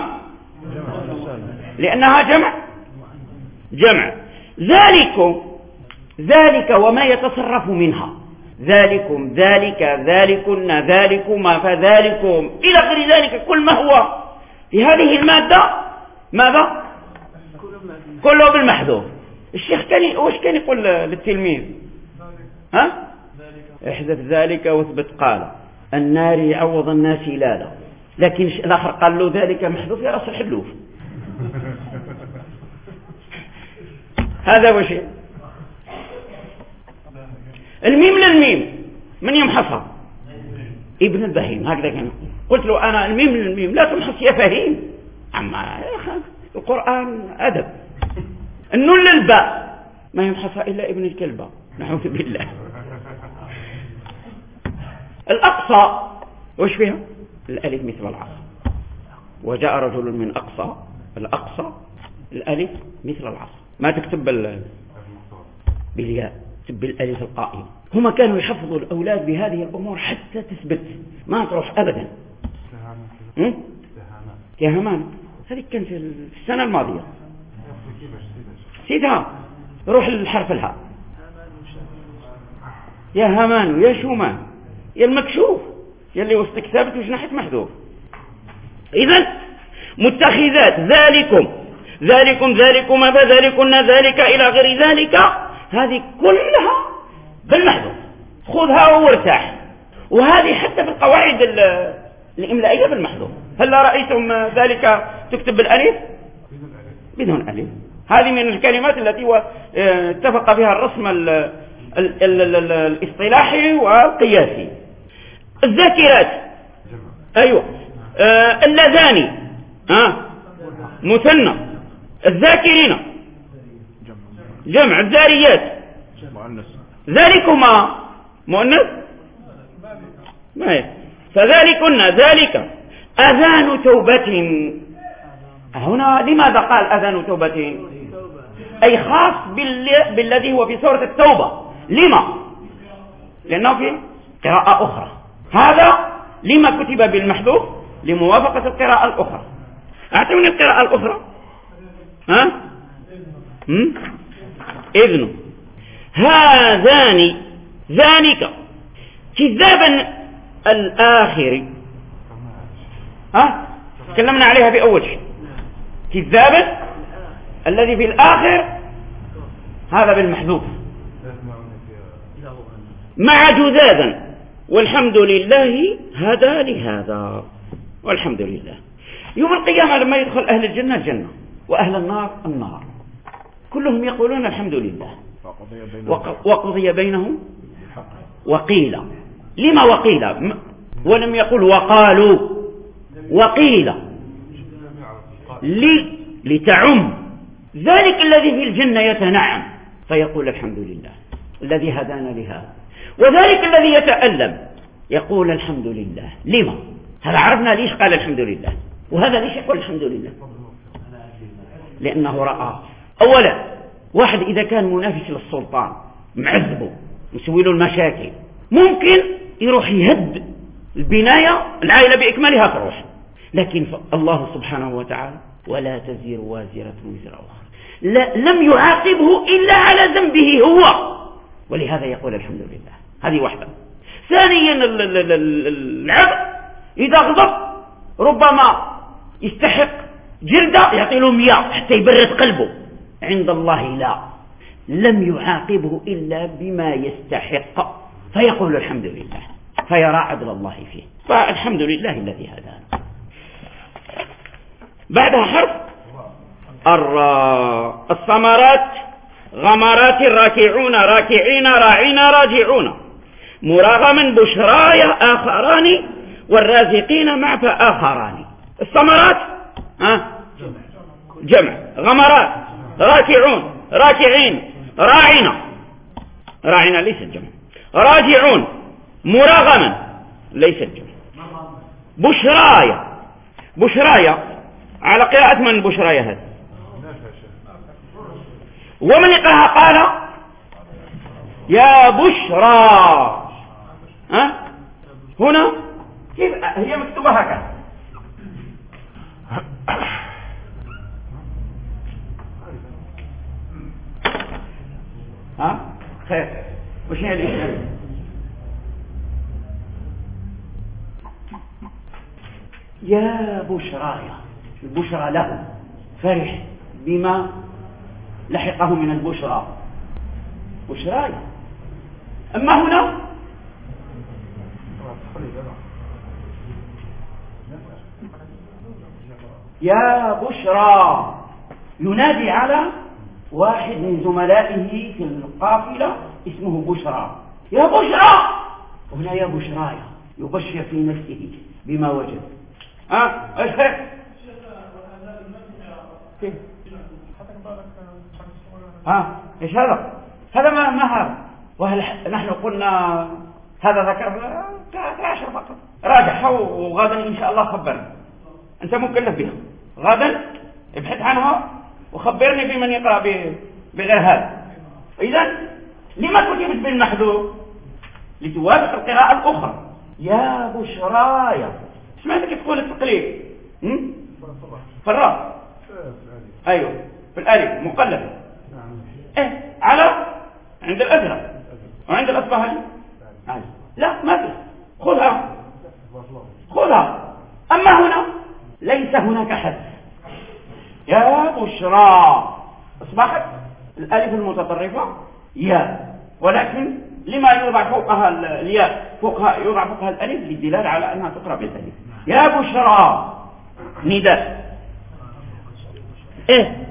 S1: لأنها جمع جمع. ذلكم ذلك وما يتصرف منها، ذلكم ذلك ذلكن ذلكما فذلكم إلى غير ذلك كل ما هو في هذه المادة ماذا؟ كله بالمحذوف. الشيخ كان وش كان يقول للتلميذ؟ ها؟ احذف ذلك واثبت قال النار يعوض الناس لالا، لكن الآخر قال له ذلك محذوف يا رأس الحلوف. هذا هو شيء. الميم للميم من يمحصها؟ ابن البهيم هكذا كان. قلت له أنا الميم للميم لا تمحص يا فهيم. أما القرآن أدب. النون للباء ما يمحصها إلا ابن الكلبة نعوذ بالله. الأقصى وش فيها؟ الألف مثل العصا. وجاء رجل من أقصى الأقصى الألف مثل العصا، ما تكتب بالياء، تكتب بالألف القائمة. هم كانوا يحفظوا الأولاد بهذه الأمور حتى تثبت ما تروح أبدا. يا همان هذه كانت في السنة الماضية. سيدها روح للحرف الهاء. يا همان يا شومان يا المكشوف يا اللي وسط كتابت وجنحت محذوف. إذن متخذات ذلكم ذلكم ذلكم فذلكن ذلك إلى غير ذلك، هذه كلها بالمحذوف، خذها وارتاح. وهذه حتى في القواعد الإملائية بالمحذوف. هل رأيتم ذلك تكتب بالألف بدون ألف؟ هذه من الكلمات التي اتفق فيها الرسم ال ال ال ال الاصطلاحي والقياسي. الذاكرات أيوة. آه اللذان آه مثنى. الذاكرين جمع. الذاريات ذلكما مؤنث ما هي. فذلكن ذلك أذان توبة. هنا لماذا قال أذان توبة؟ أي خاص بالذي هو في سورة التوبة. لما؟ لأنه في قراءة أخرى. هذا لما كتب بالمحذوف؟ لموافقة القراءة الأخرى. أعطوني القراءة الأخرى. ها؟ هم؟ إذن هذان ذلك كذابا الآخر. ها؟ تكلمنا عليها في أول شيء. كذابا الذي في الآخر هذا بالمحذوف. مع جذاذا والحمد لله هذا لهذا. والحمد لله يوم القيامة لما يدخل أهل الجنة الجنة وأهل النار النار، كلهم يقولون الحمد لله. وقضي بينهم وقيل. لما وقيل ولم يقل وقالوا؟ وقيل لي لتعم ذلك الذي في الجنة يتنعم فيقول الحمد لله الذي هدانا لهذا، وذلك الذي يتألم يقول الحمد لله. لما؟ هذا عرفنا ليش قال الحمد لله، وهذا ليش يقول الحمد لله؟ لأنه رأى أولا واحد إذا كان منافس للسلطان معذبه مسوي له المشاكل، ممكن يروح يهد البناية العائلة بإكمالها تروح، لكن الله سبحانه وتعالى ولا تزير وازرة وزر أخرى، لم يعاقبه إلا على ذنبه هو، ولهذا يقول الحمد لله. هذه واحدة. ثانيا العبد إذا غضب ربما يستحق جلدة يعطي له مياه حتى يبرد قلبه. عند الله لا، لم يعاقبه إلا بما يستحق فيقول الحمد لله، فيرى عدل الله فيه. فالحمد لله الذي هدانا. بعدها حرف الراء. الثمرات غمرات راكعون راكعين راعين راجعون مراغما بشراي آخران والرازقين مع فآخران. الثمرات ها جمع. غمرات راكعون راكعين راعين راعين ليس الجمع. راجعون مراغما ليس الجمع. بشراي بشراي على قراءة من بشراي هذا؟ ومن يقرأها قال يا بشرى. ها هنا كيف هي مكتوبة هكذا؟ ها خير. وش هي الإشكال؟ يا بشراي، البشرى له فرح بما لحقه من البشرى بشراي. أما هنا يا بشرى ينادي على واحد من زملائه في القافلة اسمه بشرى. يا بشرى. وهنا يا بشراي يبشر في نفسه بما وجد. ها ايش هيك؟ ها ايش هذا؟ هذا ما ما هذا. وهل نحن قلنا هذا ذكر عشر فقط. راجعها وغدا ان شاء الله خبرنا. أنت مكلف بها، غدا ابحث عنها وخبرني في من يقرأ بغير هذا. إذن لما كتبت بالمحذوف؟ لتوافق القراءة الأخرى. يا بشرايا، سمعتك تقول التقليد في الراء، أيوه في الألف مقلبة، إيه على عند الأزرق وعند الأصبهاني لا ما في، خذها خذها. أما هنا ليس هناك حذف. يا بشرى أصبحت الألف المتطرفة يا، ولكن لما يوضع فوقها الياء فوقها يوضع فوقها الألف للدلالة على أنها تقرأ بالألف. يا بشرى نداء. إيه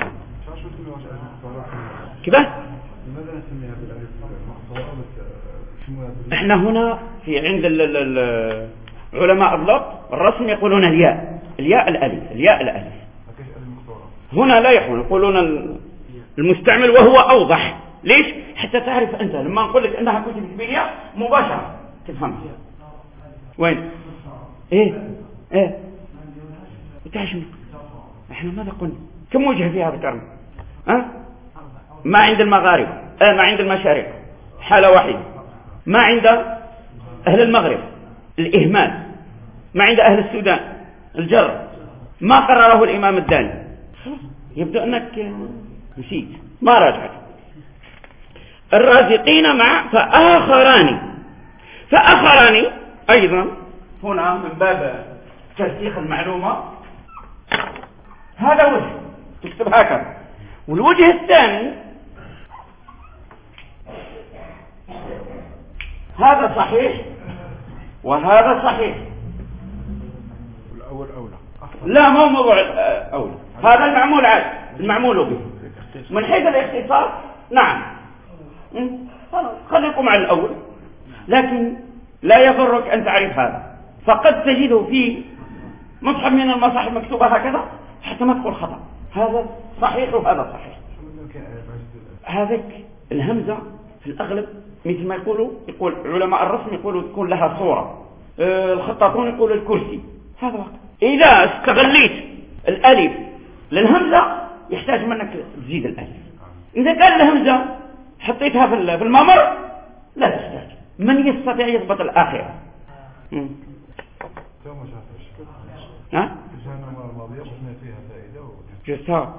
S1: كيف؟
S4: لماذا نسميها بالألف المقصورة بس؟
S1: احنا هنا في عند علماء اللفظ الرسم يقولون الياء، الياء الألف، الياء الألف. هنا لا يقولون، يقولون المستعمل وهو أوضح. ليش؟ حتى تعرف أنت لما نقول لك أنها كتبت بالياء مباشرة تفهم. وين؟ إيه إيه وتعشم. احنا ماذا قلنا؟ كم وجه في هذا الكلام؟ ها؟ ما عند المغاربة، آه ما عند المشارق حالة واحدة، ما عند أهل المغرب الإهمال، ما عند أهل السودان الجر، ما قرره الإمام الداني. يبدو أنك نسيت ما راجعت. الرازقين مع فآخران، فآخران أيضا هنا من باب ترسيخ المعلومة. هذا وجه تكتب هكذا. والوجه الثاني هذا صحيح وهذا صحيح.
S2: الأول أولى.
S1: لا مو موضوع أولى، هذا المعمول عاد المعمول به من حيث الاختصاص. نعم خليكم على الأول، لكن لا يضرك أن تعرف هذا. فقد تجده في مصحف من المصاحف مكتوبة هكذا حتى ما تقول خطأ. هذا صحيح وهذا صحيح. هذاك الهمزة في الأغلب مثل ما يقولوا، يقول علماء الرسم يقولوا تكون لها صورة، أه الخطاطون يقولوا الكرسي. هذا وقت إذا استغليت الألف للهمزة يحتاج منك تزيد الألف. إذا كان الهمزة حطيتها في الممر لا تحتاج. من يستطيع يضبط الآخرة؟ ها؟ جثة.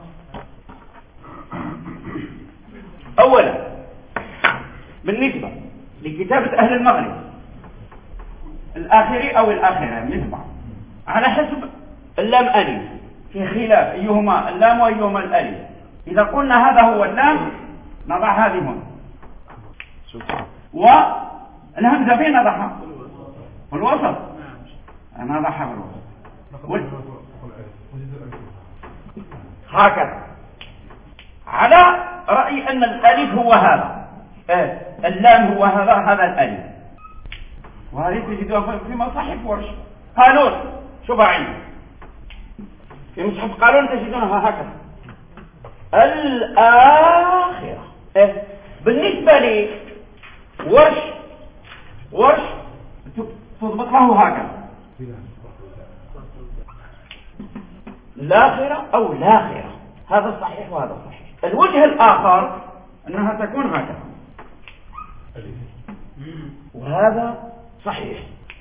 S1: أولا بالنسبة لكتابة أهل المغرب الآخري أو الآخرة نسبة على حسب اللام ألف، في خلاف أيهما اللام وأيهما الألف. إذا قلنا هذا هو اللام نضع هذه هنا، والهمزة فين نضعها؟ في الوسط. أنا نضعها في الوسط هكذا، على رأي أن الألف هو هذا، آه. اللام هو هذا، هذا الألف. وهذه تجدها في مصاحف ورش قالون. شوف عندي في مصحف قالون تجدونها هكذا الآخرة. آه. بالنسبة لي ورش ورش تضبط له هكذا الآخرة أو الآخرة. هذا صحيح وهذا صحيح. الوجه الآخر أنها تكون هكذا وهذا صحيح.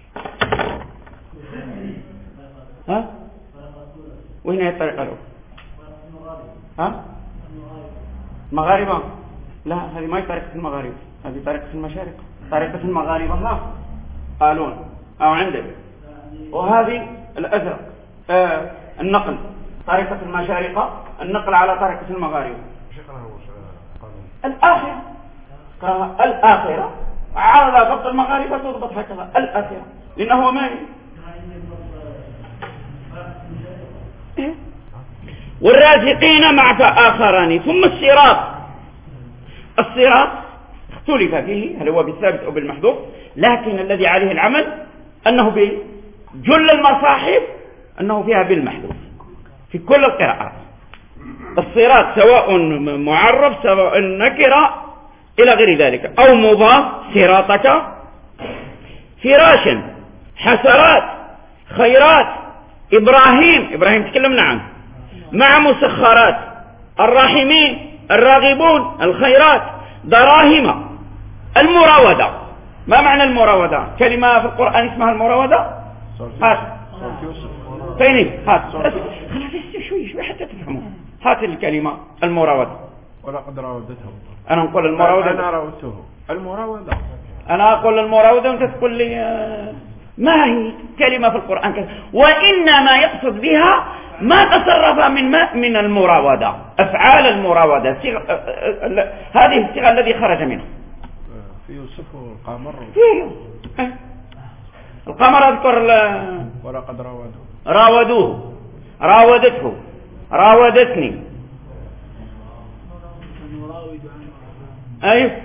S1: ها؟ وين هي الطريقة الأخرى؟ ها؟ مغاربة؟ لا هذه ما هي طريقة المغاربة، هذه طريقة المشارق. طريقة المغاربة ها قالون أو عندك، وهذه الأزرق آه النقل. طريقة المشارقة النقل على طريقة المغاربة. الآخرة الآخرة على ضبط المغاربة تضبط هكذا الآخرة لأنه ماني. والرازقين مع فآخران. ثم الصراط. الصراط اختلف فيه هل هو بالثابت أو بالمحذوف، لكن الذي عليه العمل أنه بجل المصاحف أنه فيها بالمحذوف في كل القراءات. الصراط سواء معرف سواء نكرة إلى غير ذلك أو مضاف. صراطك فراشا حسرات خيرات إبراهيم إبراهيم تكلمنا عنه مع مسخرات، الراحمين الراغبون الخيرات، دراهم. المراودة، ما معنى المراودة؟ كلمة في القرآن اسمها المراودة. هات فين هات خلاص شوي شوي حتى تفهموا. هات الكلمة المراودة.
S2: ولقد راودته.
S1: أنا نقول المراودة.
S2: أنا راودته المراودة.
S1: أنا أقول المراودة وأنت تقول لي ما هي كلمة في القرآن كذا. وإنما يقصد بها ما تصرف من ما من المراودة، أفعال المراودة. هذه الصيغة الذي خرج منها
S2: في يوسف والقمر.
S1: في القمر أذكر
S2: ولقد راودوه
S1: راودوه راودته راودتني. أيوه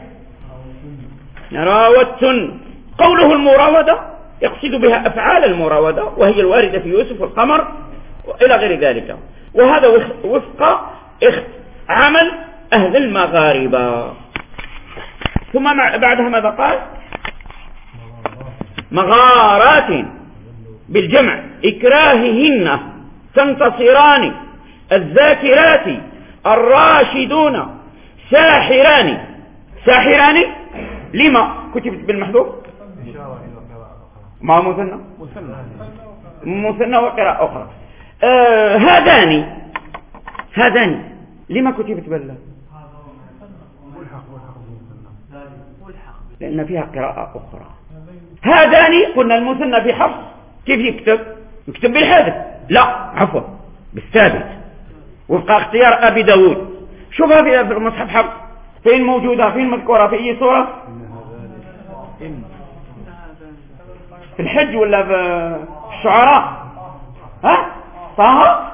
S1: راودتن. قوله المراودة يقصد بها أفعال المراودة وهي الواردة في يوسف والقمر وإلى غير ذلك. وهذا وفق عمل أهل المغاربة. ثم بعدها ماذا قال؟ مغارات بالجمع إكراههن تنتصران الذاكرات الراشدون ساحران. ساحران لما كتبت بالمحذوف؟ ما مثنى مثنى وقراءة أخرى. آه هذان هذان لما كتبت بالله؟ لأن فيها قراءة أخرى. هذان قلنا المثنى في حفص كيف يكتب؟ يكتب بالحذف؟ لا عفوا بالثابت وفق اختيار أبي داود. شوفها في المصحف حفص فين موجودة، فين مذكورة، في أي سورة؟ في الحج ولا في الشعراء؟ ها؟ طه؟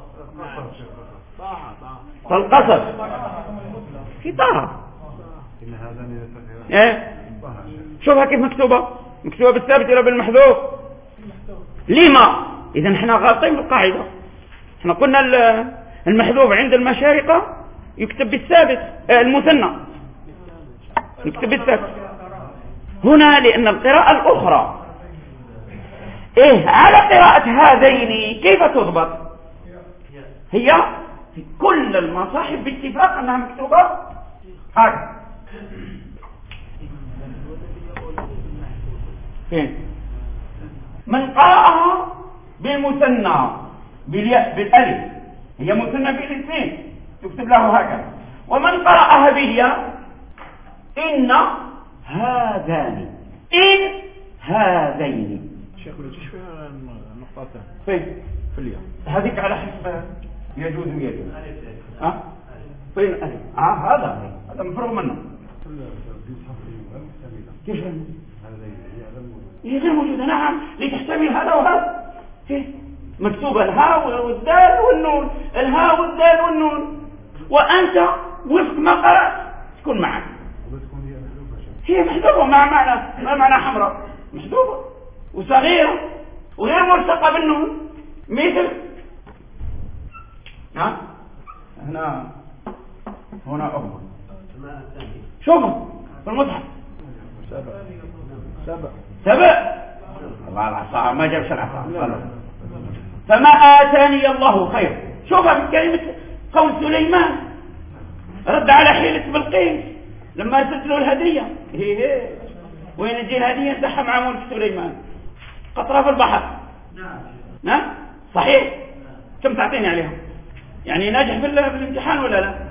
S1: فالقصص في طه. ايه شوفها كيف مكتوبة، مكتوبة بالثابت ولا بالمحذوف؟ لما؟ إذا احنا غالطين بالقاعدة. احنا قلنا المحذوف عند المشارقة يكتب بالثابت، المثنى يكتب بالثابت. هنا لأن القراءة الأخرى إيه على قراءة هذين كيف تضبط؟ هي في كل المصاحف باتفاق أنها مكتوبة هكذا. فين؟ من قرأها بالمثنى بالياء بالألف هي مثنى بالاثنين تكتب له هكذا. ومن قرأها بالياء إن هذان إن هذين.
S2: شيخ لو تشوف فيها النقطتين
S1: فين؟
S2: في الياء
S1: هذيك على حسب يجوز ويجوز. ها؟ فين ألف؟ آه هذا هذا مفروغ منه. كيف هي غير موجودة؟ نعم لتحتمل هذا وهذا. كيف؟ مكتوبة الهاء والدال والنون، الهاء والدال والنون، وأنت وفق ما قرأت تكون معك. هي محذوفة مع معنى ما معنى حمراء محذوفة وصغيرة وغير ملصقة بالنون مثل ها هنا هنا أغمى. شوفوا في المصحف
S2: سبع سبع
S1: سبع. الله العصا ما جابش العصا. فما آتاني الله خير. شوفها في كلمة قول سليمان رد على حيلة بلقيس لما ارسلت له الهدية. هي هي وين تجي الهدية ندحها مع ملك سليمان قطرة في البحر. نعم صحيح. كم تعطيني عليها؟ يعني ناجح في الامتحان ولا لا؟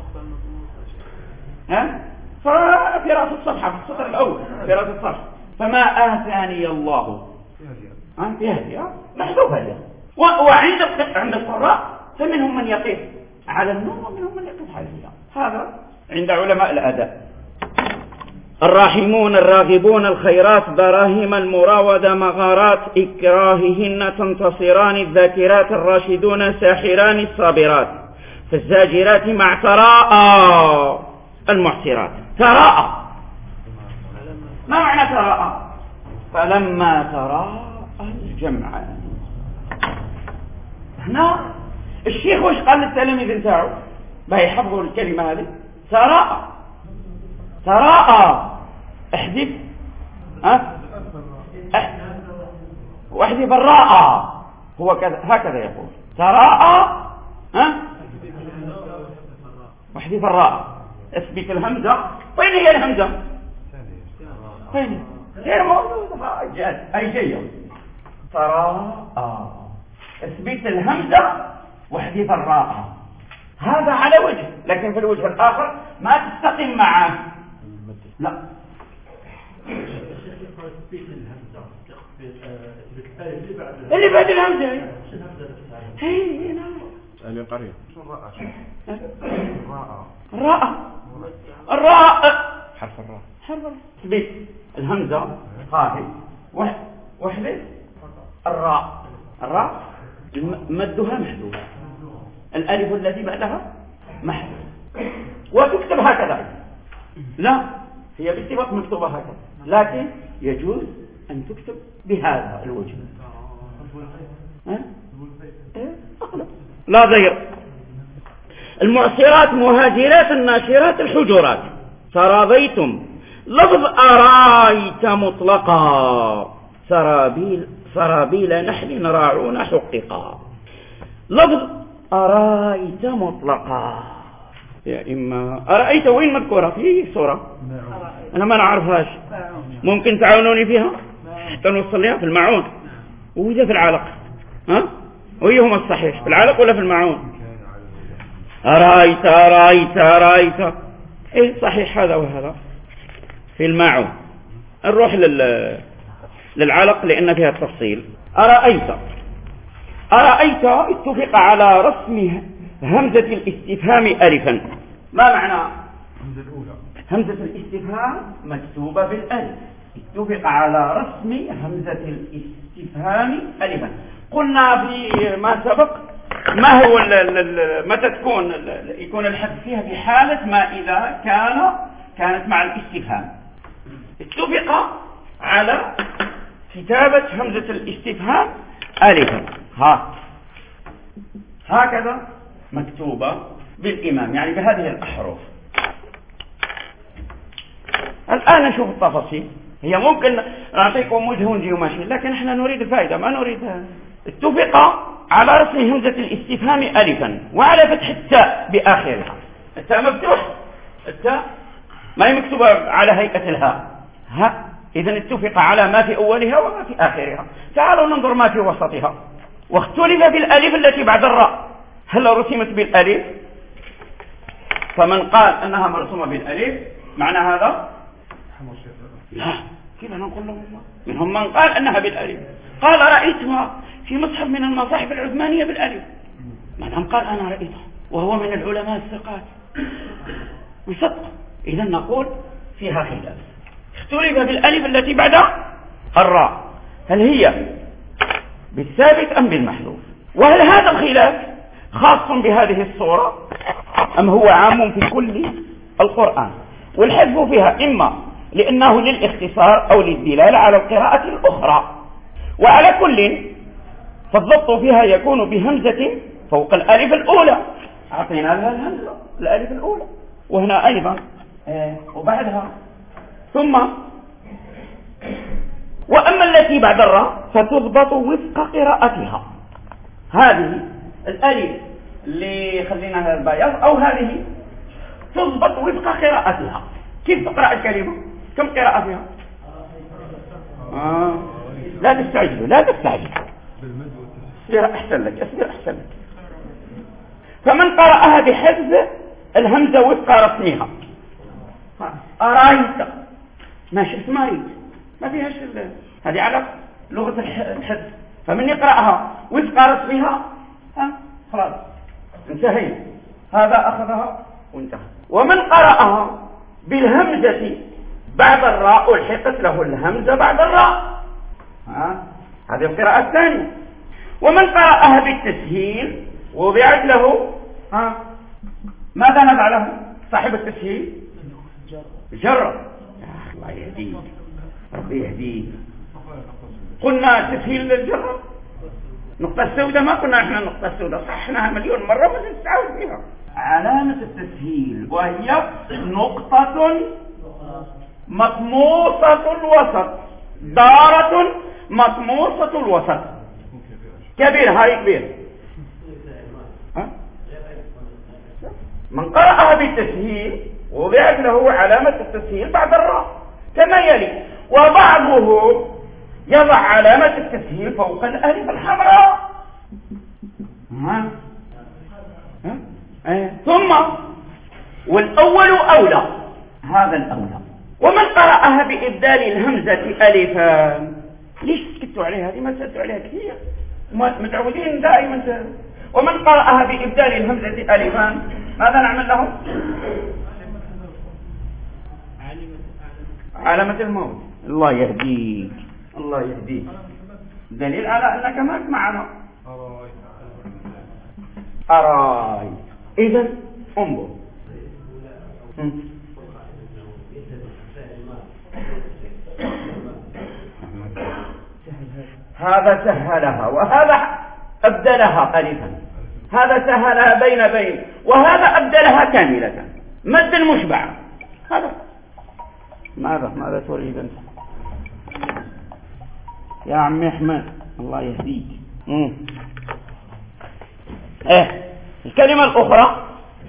S1: ها؟ في رأس الصفحة في السطر الأول في رأس الصفحة فما آتاني الله ها في هدية محذوف هدية. وعند عند القراء فمنهم من يقف على النون ومنهم من يقف على الهدى. هذا عند علماء الأداء. الراحمون الراغبون الخيرات دراهم المراودة مغارات إكراههن تنتصران الذاكرات الراشدون ساحران الصابرات فالزاجرات مع تراءى المعسرات. تراءى ما معنى تراءى؟ فلما تراءى الجمعان. هنا الشيخ وش قال للتلاميذ انتاعوا بقى يحفظوا الكلمة هذه؟ تراءى تراءى احذف ها أه؟ واحذف الراء هو كذا هكذا يقول تراءى ها واحذف الراء اثبت الهمزة. وين هي الهمزة؟ وين غير موجودة أي شيء. تراءى اثبت الهمزة واحذف الراء. هذا على وجه، لكن في الوجه الآخر ما تستقيم معه. لا اللي بعد الهمزة هي
S2: أهل القرية
S1: الراء الراء
S2: حرف الراء
S1: حرف الراء اثبت الهمزة قاهي واحذف الراء. الراء مدها محذوف، الألف التي بعدها محذوف، وتكتب هكذا. لا هي باتفاق مكتوبة هكذا، لكن يجوز أن تكتب بهذا الوجه. ها؟ لا ضير. المعصرات مهاجرات الناشرات الحجرات. تراضيتم لفظ أرايت مطلقا سرابيل سرابيل نحل راعون حققا. لفظ أرايت مطلقا يا إما أرأيت وين مذكورة في سورة؟ أنا ما نعرفهاش، ممكن تعاونوني فيها حتى نوصل لها في المعون وإذا في العلق. ها ويهما الصحيح في العلق ولا في المعون؟ أرأيت أرأيت أرأيت إيه صحيح هذا وهذا في المعون. نروح لل للعلق لأن فيها التفصيل. أرأيت أرأيت اتفق على رسم همزة الاستفهام ألفا. ما معنى
S4: الهمزة الأولى؟
S1: همزة الاستفهام مكتوبة بالألف، اتفق على رسم همزة الاستفهام ألفا. قلنا في ما سبق ما هو متى تكون يكون الحذف فيها في حالة ما إذا كان كانت مع الاستفهام. اتفق على كتابة همزة الاستفهام ألفا. ها هكذا مكتوبة بالإمام، يعني بهذه الأحرف. الآن نشوف التفاصيل. هي ممكن نعطيكم وجه ونجي وماشي، لكن احنا نريد الفائدة ما نريد. اتفق على رسم همزة الاستفهام ألفا وعلى فتح التاء بآخرها. التاء مفتوح، التاء ما هي مكتوبة على هيئة الهاء. ها إذن اتفق على ما في أولها وما في آخرها. تعالوا ننظر ما في وسطها. واختلف بالألف التي بعد الراء، هل رسمت بالألف؟ فمن قال أنها مرسومة بالألف معنى هذا لا، كيف نقول لهم؟ منهم من قال أنها بالألف، قال رأيتها في مصحف من المصاحف العثمانية بالألف. ما دام قال أنا رأيتها وهو من العلماء الثقات بصدق، إذا نقول فيها خلاف. اختلف بالألف التي بعد الراء، هل هي بالثابت أم بالمحذوف؟ وهل هذا الخلاف خاص بهذه الصورة أم هو عام في كل القرآن؟ والحذف فيها إما لأنه للاختصار أو للدلالة على القراءة الأخرى. وعلى كل فالضبط فيها يكون بهمزة فوق الألف الأولى، أعطينا لها الهمزة الألف الأولى، وهنا أيضا وبعدها ثم. وأما التي بعد الراء فتضبط وفق قراءتها. هذه الألف اللي خليناها البياض أو هذه تضبط وفق قراءتها. كيف تقرأ الكلمة؟ كم قراءة فيها؟ آه. لا تستعجلوا لا تستعجلوا اصبر أحسن لك اصبر أحسن لك. فمن قرأها بحذف الهمزة وفق رسمها. أرايت ماشي اسمها ريت ما فيهاش هذه على لغة الحذف. فمن يقرأها وفق رسمها ها خلاص انتهينا، هذا أخذها وانتهى. ومن قرأها بالهمزة بعد الراء الحقت له الهمزة بعد الراء، ها هذه القراءة الثانية. ومن قرأها بالتسهيل وضعت له ها ماذا نضع له صاحب التسهيل؟ جرب يا الله يهديك ربي يهديك. قلنا تسهيل للجرب نقطة السوداء، ما قلنا احنا النقطة السوداء صحناها مليون مرة ما نتعود فيها. علامة التسهيل وهي نقطة مطموسة الوسط، دارة مطموسة الوسط. كبير هاي كبير. ها؟ من قرأها بالتسهيل وضعت له علامة التسهيل بعد الراء كما يلي: وبعضهم يضع علامة التسهيل فوق الألف الحمراء. ها؟ ها؟ اه. ثم والأول أولى، هذا الأولى. ومن قرأها بإبدال الهمزة ألفان، ليش سكتوا عليها؟ هذه ما سألتوا عليها كثير، متعودين دائما سأل. ومن قرأها بإبدال الهمزة ألفان ماذا نعمل له؟ علامة الموت. الله يهديك، الله يهديك. دليل على أنك ما معنا. أراي. إذن انظر، هذا سهلها وهذا أبدلها ألفا، هذا سهلها بين بين وهذا أبدلها كاملة مد المشبع. هذا ماذا ماذا تريد أنت يا عم أحمد؟ الله يهديك. مم. إيه الكلمة الأخرى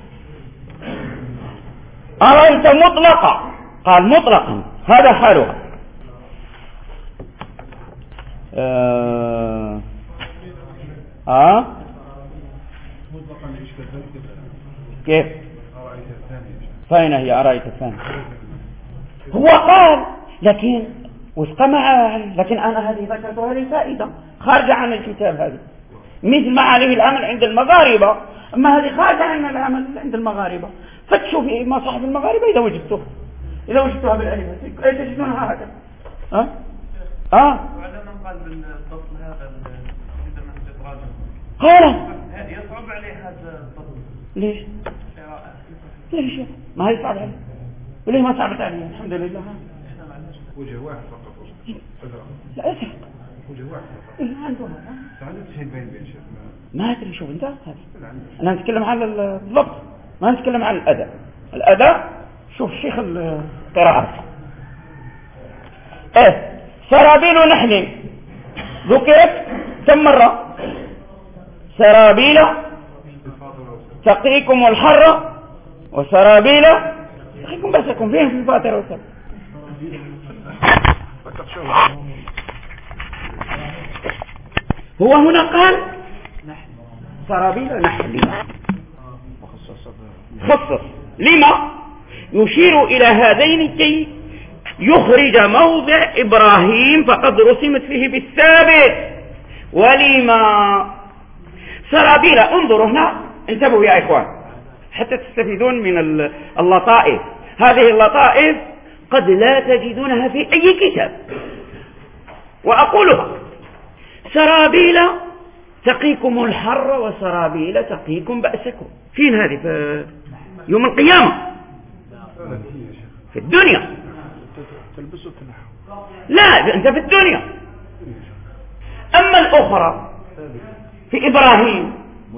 S1: أرأيت مطلقة، قال مطلقا، هذا حالها. آه آه كيف؟ فين هي أرأيت الثانية؟ هو قال لكن وفق مع، لكن أنا هذه ذكرتها للفائدة خارجة عن الكتاب، هذه مثل ما عليه العمل عند المغاربة، أما هذه خارجة عن العمل عند المغاربة. فتشوا في مصاحف المغاربة إذا وجدتوها، إذا وجدتوها بالألف تجدونها هكذا. ها؟ آه
S4: وعندما قال بالضبط هذا
S1: قال
S4: يصعب عليه هذا الضبط.
S1: ليش؟ ليش؟ ما هي صعب عليه. وليه ما صعبت عليه؟ الحمد لله.
S4: وجه واحد فقط.
S1: لا أسف.
S4: وجه واحد فقط.
S1: إيه عنده.
S4: تعالوا تشهد بين بين شيخ.
S1: ما أدري شوف أنت هذا. أنا نتكلم عن الضبط، ما نتكلم عن الأداء. الأداء شوف شيخ القراءات. إيه سرابيل نحل ذكرت كم مرة؟ سرابيل تقيكم الحر وسرابيل تقيكم بسكم. فين في الفاتحة والسلام؟ هو هنا قال سرابيل نحل، خصص لما يشير إلى هذين كي يخرج موضع إبراهيم فقد رسمت فيه بالثابت. ولما سرابيل، انظروا هنا، انتبهوا يا إخوان حتى تستفيدون من اللطائف. هذه اللطائف قد لا تجدونها في أي كتاب، وأقولها: سرابيل تقيكم الحر وسرابيل تقيكم بأسكم. فين هذه؟ في يوم القيامة في الدنيا. لا أنت في الدنيا. أما الأخرى في إبراهيم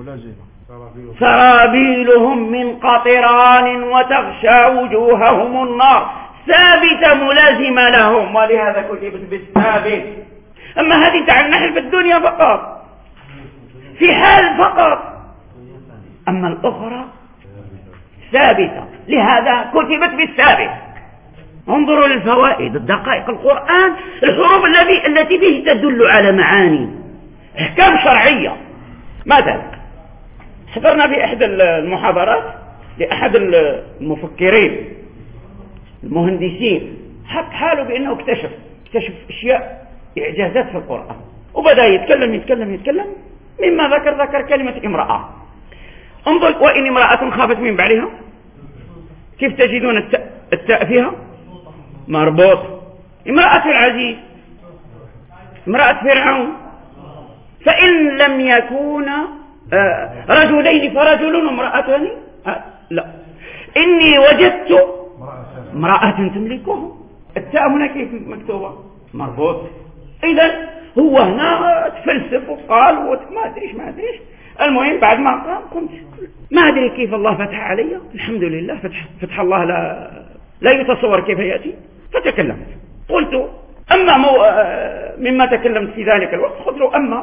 S1: سرابيلهم من قطران وتغشى وجوههم النار، ثابتة ملازمة لهم، ولهذا كتبت بالثابت. أما هذه تعال نحن في الدنيا فقط، في حال فقط. أما الأخرى ثابتة، لهذا كتبت بالثابت. انظروا للفوائد، الدقائق القرآن، الحروف التي التي به تدل على معاني احكام شرعية. مثلا حضرنا في احدى المحاضرات لاحد المفكرين المهندسين، حط حاله بانه اكتشف اكتشف اشياء اعجازات في القرآن، وبدأ يتكلم يتكلم يتكلم مما ذكر ذكر كلمة امرأة. انظر: وإن امرأة خافت من بعلها، كيف تجدون التاء, التاء فيها مربوط. امرأة العزيز، امرأة فرعون. فإن لم يكون رجلين فرجل وامرأتان، لا، إني وجدت امرأة تملكهم. التاء هنا كيف مكتوبة؟ مربوط. إذن هو هنا تفلسف وقال وما أدريش ما أدريش. المهم بعد ما قام قمت ما أدري كيف الله فتح علي، الحمد لله فتح, فتح الله لا, لا يتصور كيف يأتي. فتكلمت قلت: أما مو مما تكلمت في ذلك الوقت خذ له أما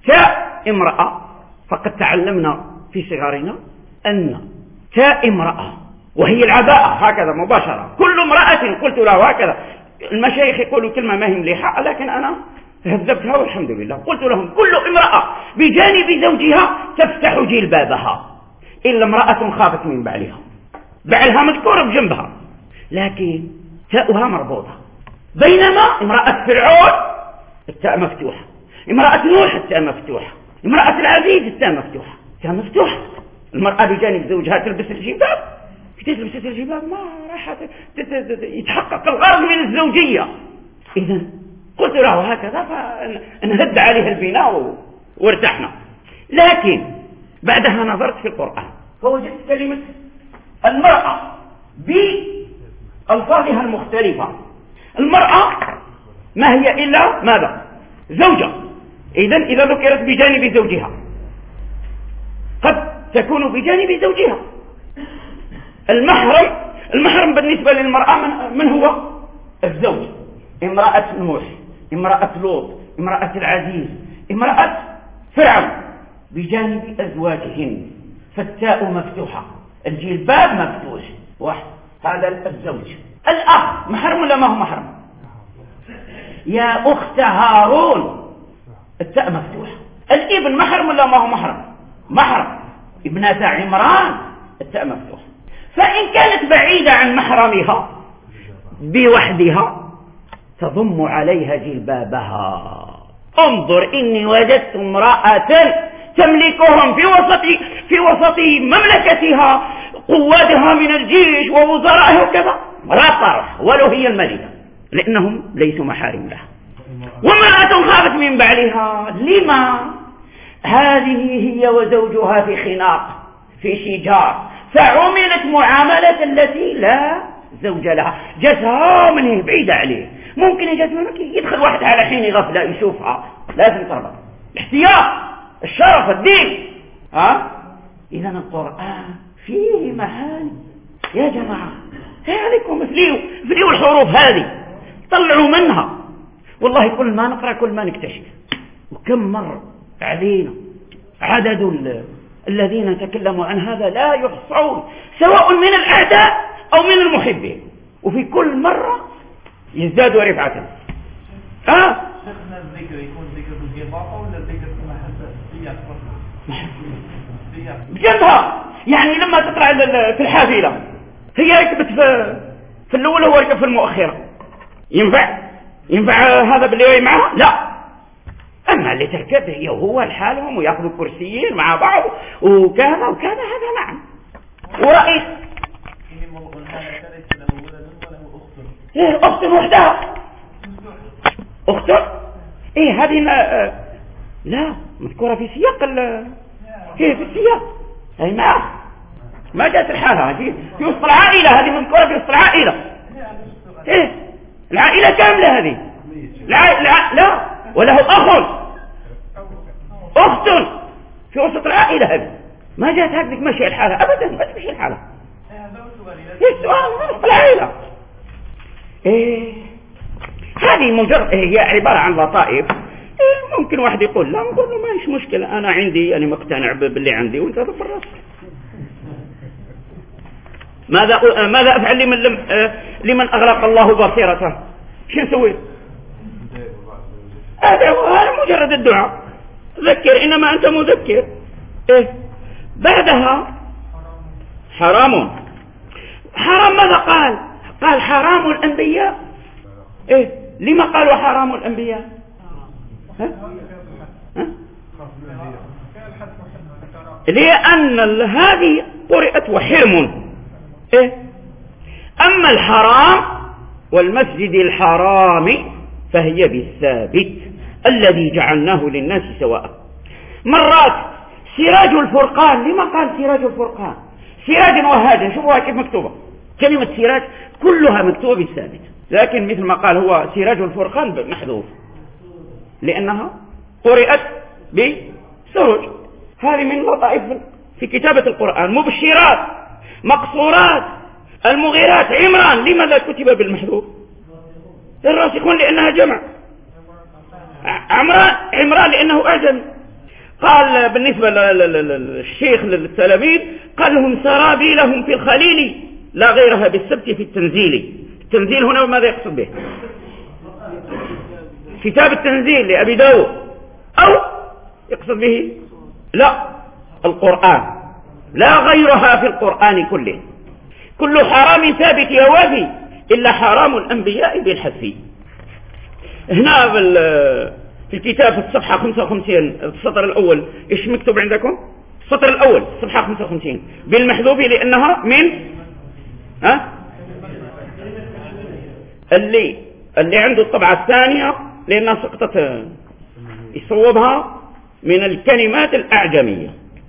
S1: تاء امرأة، فقد تعلمنا في صغارنا أن تاء امرأة وهي العباءة هكذا مباشرة. كل امرأة قلت له هكذا، المشايخ يقولوا كلمة ما هي مليحة لكن أنا هذبتها والحمد لله. قلت لهم كل امرأة بجانب زوجها تفتح جلبابها إلا امرأة خافت من بعلها، بعلها مذكور بجنبها لكن تاؤها مربوطة. بينما امرأة فرعون التاء مفتوحة، امرأة نوح التاء مفتوحة، امرأة العزيز التاء مفتوحة، التاء مفتوحة. المرأة بجانب زوجها تلبس الجباب، كيف تلبس الجباب ما راح يتحقق الغرض من الزوجية. إذا قلت له هكذا فنهد عليه البناء وارتحنا. لكن بعدها نظرت في القرآن فوجدت كلمة المرأة بألفاظها المختلفة. المرأة ما هي إلا ماذا؟ زوجة. إذا إذا ذكرت بجانب زوجها قد تكون بجانب زوجها. المحرم المحرم بالنسبة للمرأة من, من هو؟ الزوج. امرأة نوح، امرأة لوط، امرأة العزيز، امرأة فرعون بجانب أزواجهن، فالتاء مفتوحة، الجلباب مفتوح. واحد هذا الزوج. الأخ محرم ولا ما هو محرم؟ يا أخت هارون التاء مفتوحة. الابن محرم ولا ما هو محرم؟ محرم. ابنة عمران التاء مفتوحة. فإن كانت بعيدة عن محرمها بوحدها تضم عليها جلبابها. انظر إني وجدت امرأة تملكهم في وسط في وسط مملكتها، قوادها من الجيش ووزرائها وكذا، لا طرح ولو هي الملكة لأنهم ليسوا محارم لها. وامرأة خافت من بعلها، لما؟ هذه هي وزوجها في خناق في شجار، فعملت معاملة التي لا زوج لها. جاتها من بعيدة عليه، ممكن يجات منك يدخل واحد على حين غفلة يشوفها، لازم تربط. احتياط، الشرف، الدين. ها؟ إذا القرآن فيه معاني يا جماعة. عليكم مثليوا مثليوا الحروف هذه، طلعوا منها. والله كل ما نقرأ كل ما نكتشف. وكم مر علينا عدد الذين تكلموا عن هذا لا يحصون، سواء من الأعداء أو من المحبين، وفي كل مرة يزدادوا رفعة. ها؟
S4: شيخنا الذكر يكون ذكر بالإضافة ولا الذكر كما حسب السياق فقط؟
S1: بجنبها، يعني لما تقرأ في الحافلة هي ركبت في في الأولى وهو ركب في المؤخرة، ينفع؟ ينفع هذا باللي معها؟ لا. أما اللي تركب هي وهو لحالهم ويأخذوا كرسيين مع بعض وكذا وكذا، هذا نعم. ورأيت إيه أخت وحدها، أخت إيه هذه لا, لا مذكورة في سياق ال إيه في السياق أي ما ما جاءت الحالة هذه في وسط العائلة، هذه مذكورة في وسط العائلة. إيه العائلة كاملة هذه العائلة لا وله أخ أخت في وسط العائلة، هذه ما جاءت هكذا تمشي الحالة أبدا، ما تمشي الحالة. إيه سؤال وسط العائلة. إيه هذه مجرد هي عبارة عن لطائف. إيه ممكن واحد يقول لا، نقول له ما فيش مشكلة، أنا عندي أنا مقتنع باللي عندي وأنت ضفر راسك. ماذا ماذا أفعل لمن لم لمن أغلق الله بصيرته؟ شو نسوي؟ هذا مجرد الدعاء، ذكر إنما أنت مذكر. إيه بعدها حرام. حرام ماذا قال؟ قال حرام الأنبياء. إيه لما قالوا حرام الأنبياء؟ ها؟ ها؟ لأن هذه قرئت وحرم. إيه؟ أما الحرام والمسجد الحرام فهي بالثابت الذي جعلناه للناس سواء. مرات سراج الفرقان، لما قال سراج الفرقان؟ سراج وهاجا، شوفوها كيف مكتوبة كلمة سراج كلها مكتوبة بالثابت، لكن مثل ما قال هو سراج الفرقان محذوف لأنها قرئت بسرج. هذه من لطائف في كتابة القرآن. مبشرات، مقصورات، المغيرات، عمران، لماذا كتب بالمحذوف؟ الراسخون لأنها جمع، عمران عمران لأنه أعجمي، قال بالنسبة للشيخ للتلاميذ قال لهم سرابيلهم في الخليل لا غيرها بالسبت في التنزيل. التنزيل هنا ماذا يقصد به؟ كتاب التنزيل لأبي داود، أو يقصد به لا القرآن، لا غيرها في القرآن كله. كل حرام ثابت يا وافي إلا حرام الأنبياء بالحذف. هنا في الكتاب في الصفحة خمسة وخمسين السطر الأول إيش مكتوب عندكم؟ السطر الأول صفحة خمسة وخمسين بالمحذوف لأنها من ها اللي اللي عنده الطبعة الثانية لأنها سقطت يصوبها من الكلمات الأعجمية.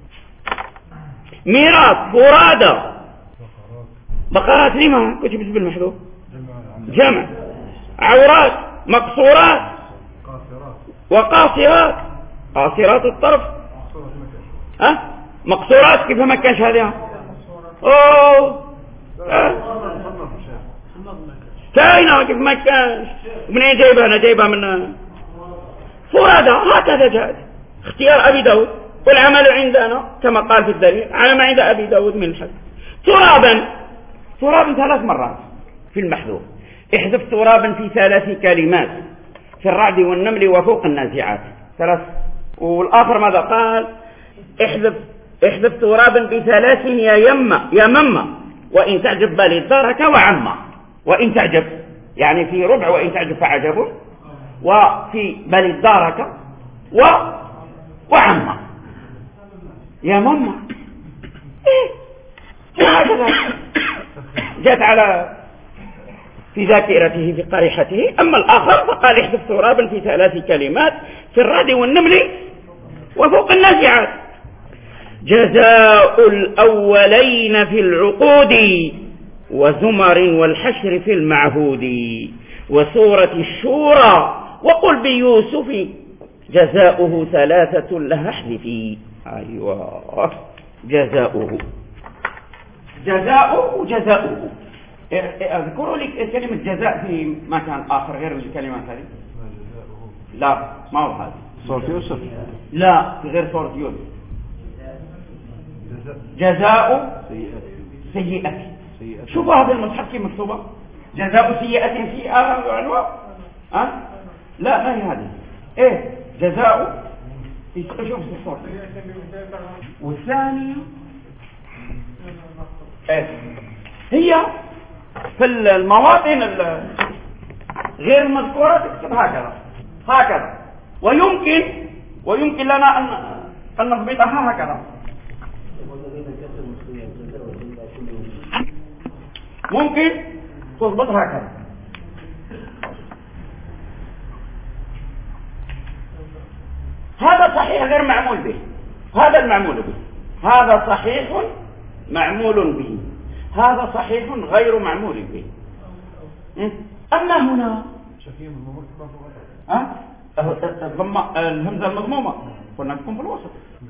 S1: ميراث، فرادى، بقرات لما كتب بالمحذوف؟ جمع. عورات، مقصورات وقاصرات، قاصرات الطرف ها مقصورات كيف ما كانش هذه اوه كاينه كيف ما كانش. منين جايبها؟ انا جايبها من فرادى. هكذا جاءت اختيار ابي داود والعمل عندنا كما قال في الدليل على ما عند ابي داود من الحد. ترابا، ترابا ثلاث مرات في المحذوف. احذف ترابا في ثلاث كلمات في الرعد والنمل وفوق النازعات ثلاث. والآخر ماذا قال؟ احذف احذف ترابا بثلاث يا يما يا مما وإن تعجب بالي دارك وعما. وإن تعجب يعني في ربع وإن تعجب فعجب، وفي بالي دارك و وعما يا مما. ايه هكذا جاءت على في ذاكرته في قريحته. أما الآخر فقال احذف ترابا في ثلاث كلمات في الرعد والنمل وفوق النازعات. جزاء الأولين في العقود وزمر والحشر في المعهود وسورة الشورى وقل بيوسف جزاؤه ثلاثة لها احذفي. أيوة جزاؤه جزاؤه جزاؤه. اذكروا لي كلمة جزاء في مكان آخر غير الكلمات هذه. لا ما هو هذا
S2: صورة يوسف.
S1: لا في غير صورة يوسف. جزاء سيئة. شوفوا هذا المصحف كيف مكتوبة جزاء سيئة في عنوان أه؟ لا ما هي هذه. ايه جزاء شوف الصورة. والثانية ايه هي في المواطن غير المذكورة تكتب هكذا هكذا. ويمكن ويمكن لنا أن أن نضبطها هكذا. ممكن تضبطها هكذا. هذا صحيح غير معمول به. هذا المعمول به. هذا صحيح معمول به. هذا صحيح غير معمول به. أما هنا ها الهمزة المضمومة قلنا تكون في الوسط.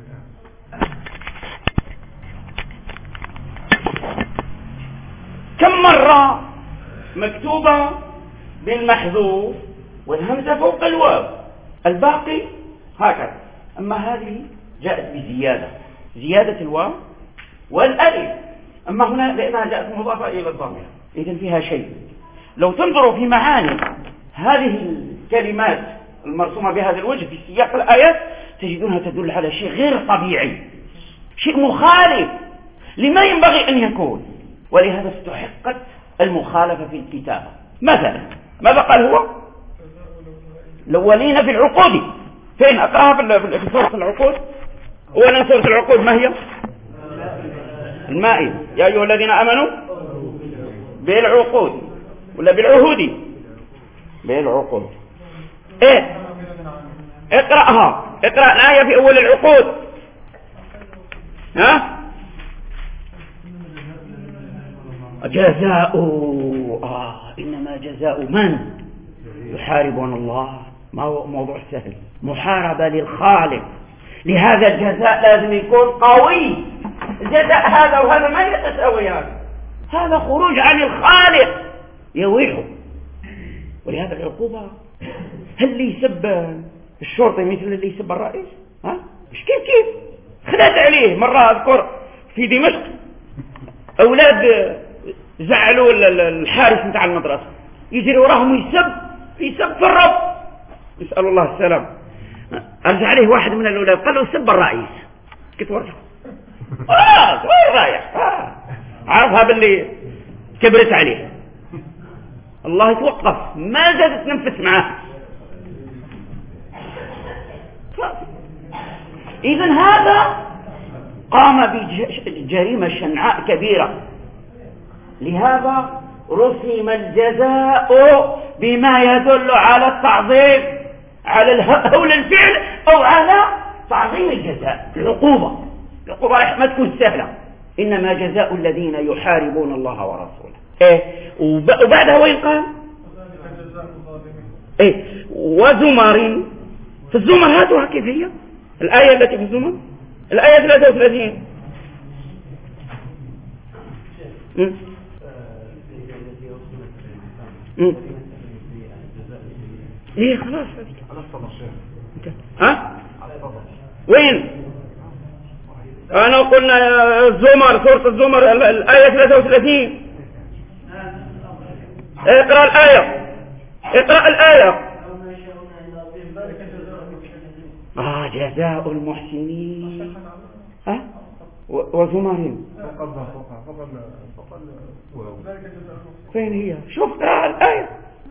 S1: كم مرة مكتوبة بالمحذوف والهمزة فوق الواو، الباقي هكذا. أما هذه جاءت بزيادة، زيادة الواو والألف. أما هنا لأنها جاءت مضافة إلى الضمير إذن فيها شيء. لو تنظروا في معاني هذه الكلمات المرسومة بهذا الوجه في سياق الآيات تجدونها تدل على شيء غير طبيعي، شيء مخالف لما ينبغي أن يكون، ولهذا استحقت المخالفة في الكتابة. مثلا ماذا قال هو؟ الأولين في العقود. فين أقرأها في سورة العقود؟ أولا سورة العقود ما هي؟ المائدة. يا أيها الذين آمنوا بالعقود ولا بالعهود؟ بالعقود. ايه اقرأها، اقرأ الآية في أول العقود. ها جزاء آه إنما جزاء من يحاربون الله. ما هو موضوع سهل، محاربة للخالق. لهذا الجزاء لازم يكون قوي. الجزاء هذا وهذا ما يتساويان، هذا خروج عن الخالق يويحه. ولهذا العقوبة هل اللي يسب الشرطي مثل اللي يسب الرئيس؟ ها مش كيف كيف خلات عليه. مرة أذكر في دمشق أولاد زعلوا الحارس متاع المدرسة، يجري وراهم ويسب يسب في الرب، يسأل الله السلام. أرجع عليه واحد من الأولاد قال له سب الرئيس. كيف ورجع آه صغير رايح آه. عرفها باللي كبرت عليه. الله يتوقف، ما زادت تنفس معاه. إذن هذا قام بجريمة شنعاء كبيرة، لهذا رسم الجزاء بما يدل على التعظيم، على هول الفعل أو على تعظيم الجزاء. العقوبة العقوبة رح ما تكون سهلة، إنما جزاء الذين يحاربون الله ورسوله. إيه وبعدها وين قال؟ إيه وزمر. في الزمر هاتوها كيف هي الآية التي في الزمر، الآية ثلاثة وثلاثين. ايه خلاص ها وين انا قلنا الزمر، سورة الزمر الآية ثلاثة وثلاثين. اقرأ الآية اقرأ الآية. آه جزاء المحسنين ها وزمر فين هي؟ شوف اقرأ الآية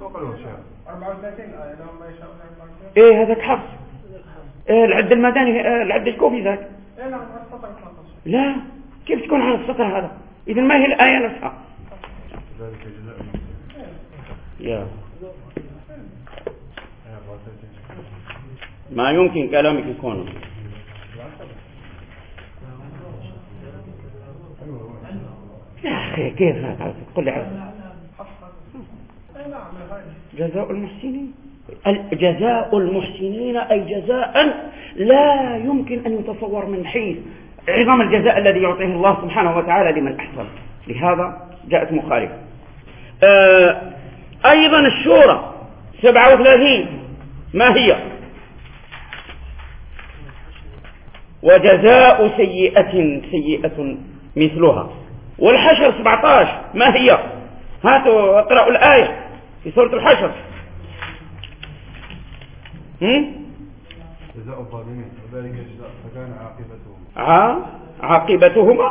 S1: ايه هذاك حفص. ايه العد المدني العد الكوفي ذاك. لا كيف تكون على السطر هذا؟ اذا ما هي الآية نفسها؟ يا ما يمكن كلامك يكون. يا أخي كيف هذا؟ قل لي عرض جزاء المحسنين. جزاء المحسنين أي جزاء لا يمكن أن يتصور من حيث عظم الجزاء الذي يعطيه الله سبحانه وتعالى لمن أحسن، لهذا جاءت مخالفة. آه أيضا الشورى سبعة وثلاثين ما هي؟ وجزاء سيئة سيئة مثلها. والحشر سبعة عشر ما هي؟ هاتوا اقرأوا الآية في سورة الحشر.
S4: جزاء الظالمين وذلك جزاء فكان عاقبتهما
S1: ع... عاقبتهما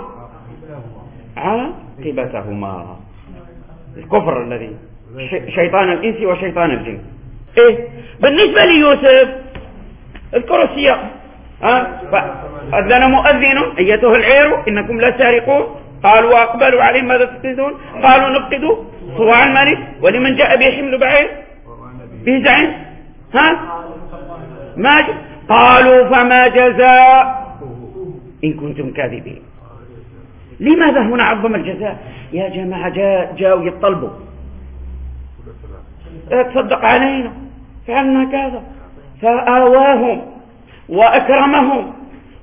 S1: عاقبتهما الكفر الذي ش... شيطان الإنس وشيطان الجن. إيه بالنسبة ليوسف اذكروا السياق. أذن مؤذن أيتها العير إنكم لا سارقون قالوا وأقبلوا عليهم ماذا تفقدون قالوا نفقد صواع الملك ولمن جاء به حمل بعير به زعيم ها ما ج... قالوا فما جزاء إن كنتم كاذبين. لماذا هنا عظم الجزاء يا جماعة؟ جاء جاءوا يطلبوا تصدق علينا فعلنا كذا فآواهم وأكرمهم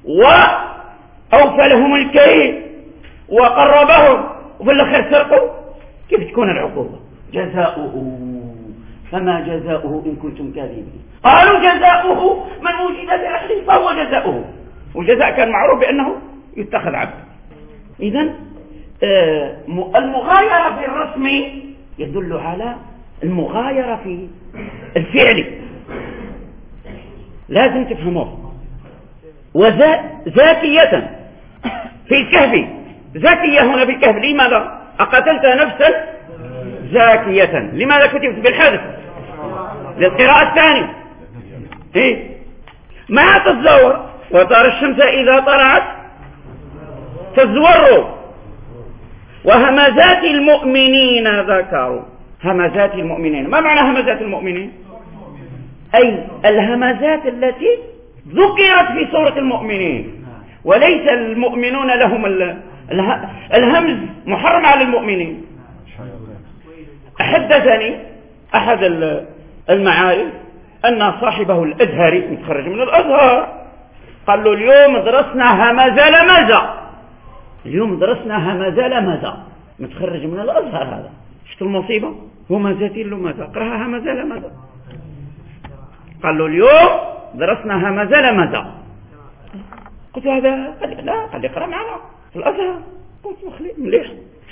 S1: وأوفى لهم الكيل وقربهم وفي الأخير سرقوا. كيف تكون العقوبة؟ جزاؤه فما جزاؤه إن كنتم كاذبين. قالوا جزاؤه من وجد في رحله فهو جزاؤه، والجزاء كان معروف بأنه يتخذ عبد. إذن المغايرة في الرسم يدل على المغايرة في الفعل، لازم تفهموه. وزاكية في الكهف، زاكية هنا في الكهف لماذا؟ أقتلت نفسا زاكية، لماذا كتبت بالحذف؟ للقراءة الثانية. إيه؟ ما تتزور وترى الشمس إذا طلعت تزور وهمزات المؤمنين ذكروا. همزات المؤمنين ما معنى همزات المؤمنين؟ أي الهمزات التي ذكرت في سورة المؤمنين، وليس المؤمنون لهم الهمز محرم على المؤمنين. حدثني أحد المعارف أن صاحبه الأزهري متخرج من الأزهر قال له اليوم درسنا همزة لمزة، اليوم درسنا همزة لمزة، متخرج من الأزهر هذا. شفت المصيبة؟ همزتين لمزة، اقرأها همزة لمزة. قال له اليوم درسنا همزة لمزة. قلت هذا لا قال لي اقرأ معنا في الأزهر. قلت مليح.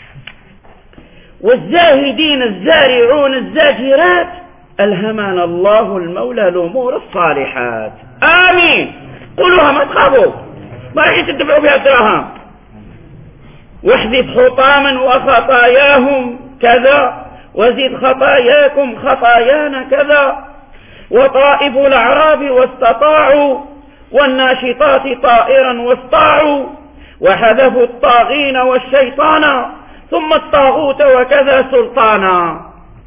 S1: والزاهدين الزارعون الزاجرات ألهمنا الله المولى الأمور الصالحات. آمين. قولوها ما تخافوا، ما راح تدفعوا بها الدراهم. واحذف حطاما وخطاياهم كذا، وزد خطاياكم خطايانا كذا. وطائف الأعراب واستطاعوا، والناشطات طائرا واستطاعوا. وحذفوا الطاغين والشيطان، ثم الطاغوت وكذا سلطانا.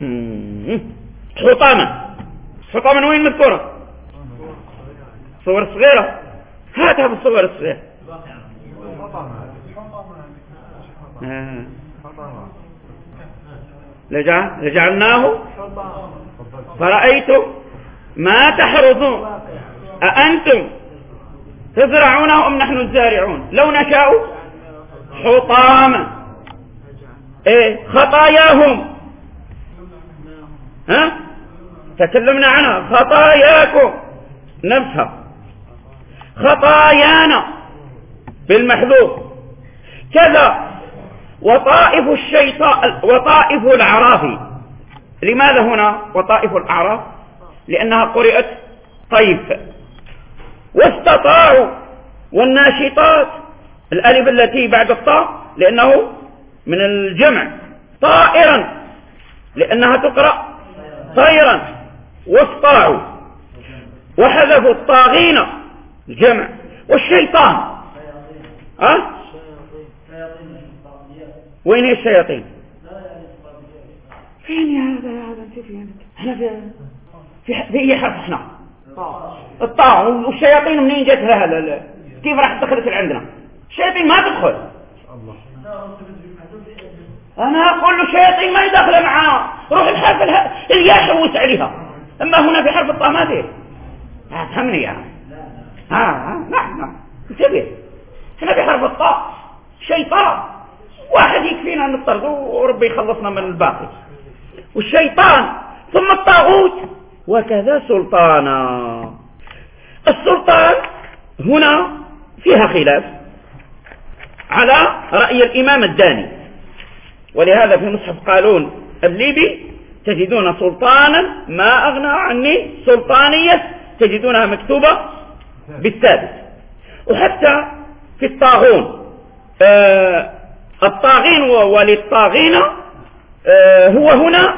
S1: حطاما، حطاما وين مذكورة؟ صور صغيرة، هاتها بالصور الصغيرة. آه. لجعلناه فرأيتم ما تحرثون أأنتم تزرعونه أم نحن الزارعون لو نشاء حطاما. إيه خطاياهم، ها تكلمنا عنها، خطاياكم نفسها، خطايانا بالمحذوف كذا. وطائف الشيطان وطائف الأعراف. لماذا هنا وطائف الأعراف؟ لأنها قرئت طيف. واستطاعوا والناشطات، الألف التي بعد الطاء لأنه من الجمع، طائرا لأنها تقرأ طيرا. واستطاعوا. وحذفوا الطاغين الجمع. والشيطان ها أه؟ وين هي الشياطين؟ فين يا هذا يا هذا انت فين؟ احنا في في في اي حرف احنا؟ الطاء. والشياطين منين جت لها؟ كيف راح دخلت عندنا؟ الشياطين ما تدخل. انا اقول له الشياطين ما يدخل معاه، روح الحرف الياء حوس عليها. اما هنا في حرف الطاء ما فيه. فهمني يا ها ها نعم انتبه، احنا في حرف الطاء. شيطان واحد يكفينا نطرد وربي يخلصنا من الباقي. والشيطان ثم الطاغوت وكذا سلطانا. السلطان هنا فيها خلاف على رأي الإمام الداني، ولهذا في مصحف قالون الليبي تجدون سلطانا ما أغنى عني سلطانية، تجدونها مكتوبة بالثابت. وحتى في الطاغون آه الطاغين وللطاغين آه هو هنا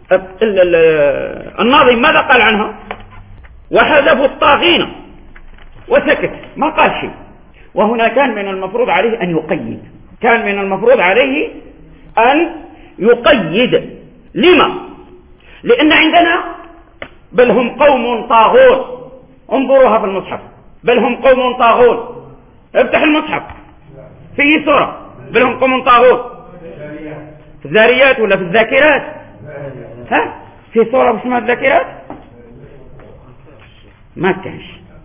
S1: الناظم ماذا قال عنها؟ وحذفوا الطاغين وسكت ما قال شيء. وهنا كان من المفروض عليه أن يقيد، كان من المفروض عليه أن يقيد. لما؟ لأن عندنا بل هم قوم طاغون، انظروها في المصحف، بل هم قوم طاغون. افتح المصحف في سورة بل هم قوم طاغون، في الذاريات ولا في الذاكرات؟ ها في سورة اسمها الذاكرات ما كانش.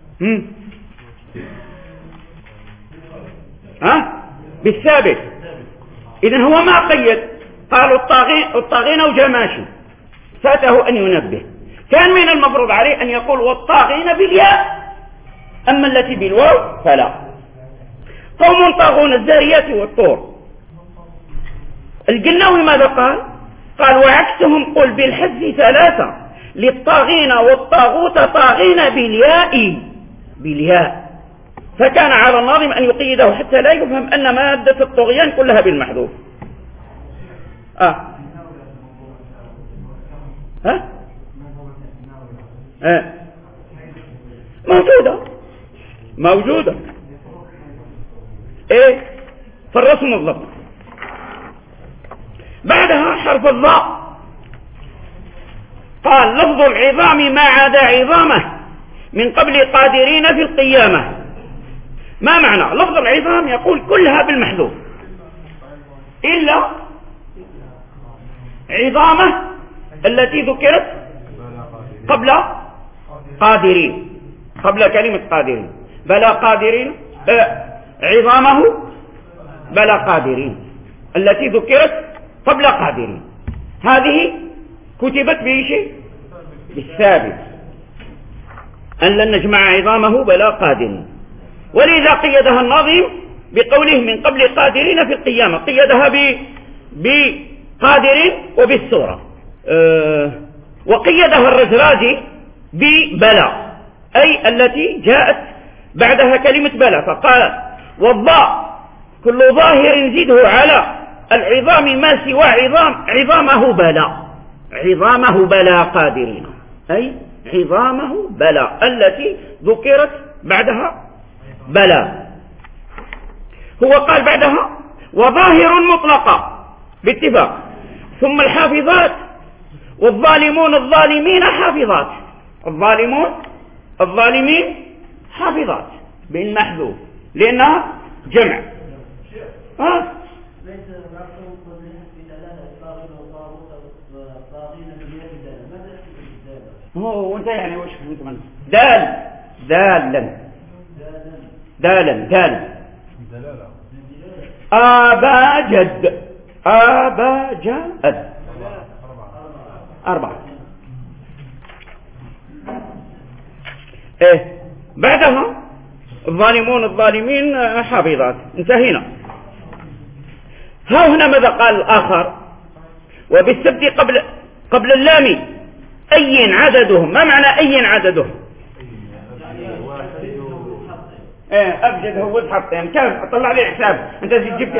S1: ها بالثابت. إذن هو ما قيد، قالوا الطاغين الطاغين وجماشي، فاته أن ينبه. كان من المفروض عليه أن يقول والطاغين بالياء، أما التي بالواو فلا. قوم طاغون الذاريات والطور. القناوي ماذا قال؟ قال وعكسهم قل بالحذف ثلاثة للطاغين والطاغوت طاغين بالياء بالياء. فكان على الناظم أن يقيده حتى لا يفهم أن مادة الطغيان كلها بالمحذوف. آه. ها؟ آه. موجودة موجودة ايه في الرسم الضبط. بعدها حرف الضاء قال لفظ العظام ما عدا عظامه من قبل قادرين في القيامة. ما معنى لفظ العظام؟ يقول كلها بالمحذوف إلا عظامه التي ذكرت قبل قادرين، قبل كلمة قادرين. بلا قادرين آه عظامه بلا قادرين التي ذكرت قبل قادرين، هذه كتبت بشيء بالثابت أن لن نجمع عظامه بلا قادرين. ولذا قيدها الناظم بقوله من قبل قادرين في القيامة، قيدها بقادر وبالسورة. أه وقيدها الرزرازي ببلى، أي التي جاءت بعدها كلمة بلى، فقال والضاء كل ظاهر زده على العظام ما سوى عظام عظامه بلى، عظامه بلى قادرين، أي عظامه بلى التي ذكرت بعدها بلى. هو قال بعدها وظاهر مطلقة باتفاق، ثم الحافظات والظالمون الظالمين حافظات، الظالمون الظالمين حافظات بالمحذوف لأنها جمع. ها
S3: ليس معكم بدلالة طاغين وطاغوت طاغين بدلالة، ماذا يحكي بالدلالة؟
S1: هو وانت يعني وش فهمت منه؟ دال دالا دالا دالا
S4: دلالة
S1: آبا جد آبا جد أربعة. إيه بعدها الظالمون الظالمين حافظات، انتهينا. ها هنا ماذا قال الآخر؟ وبالسبت قبل قبل اللام أي عددهم. ما معنى أي عددهم؟ ايه أبجد هو حطين كيف طلع لي حساب انت جبت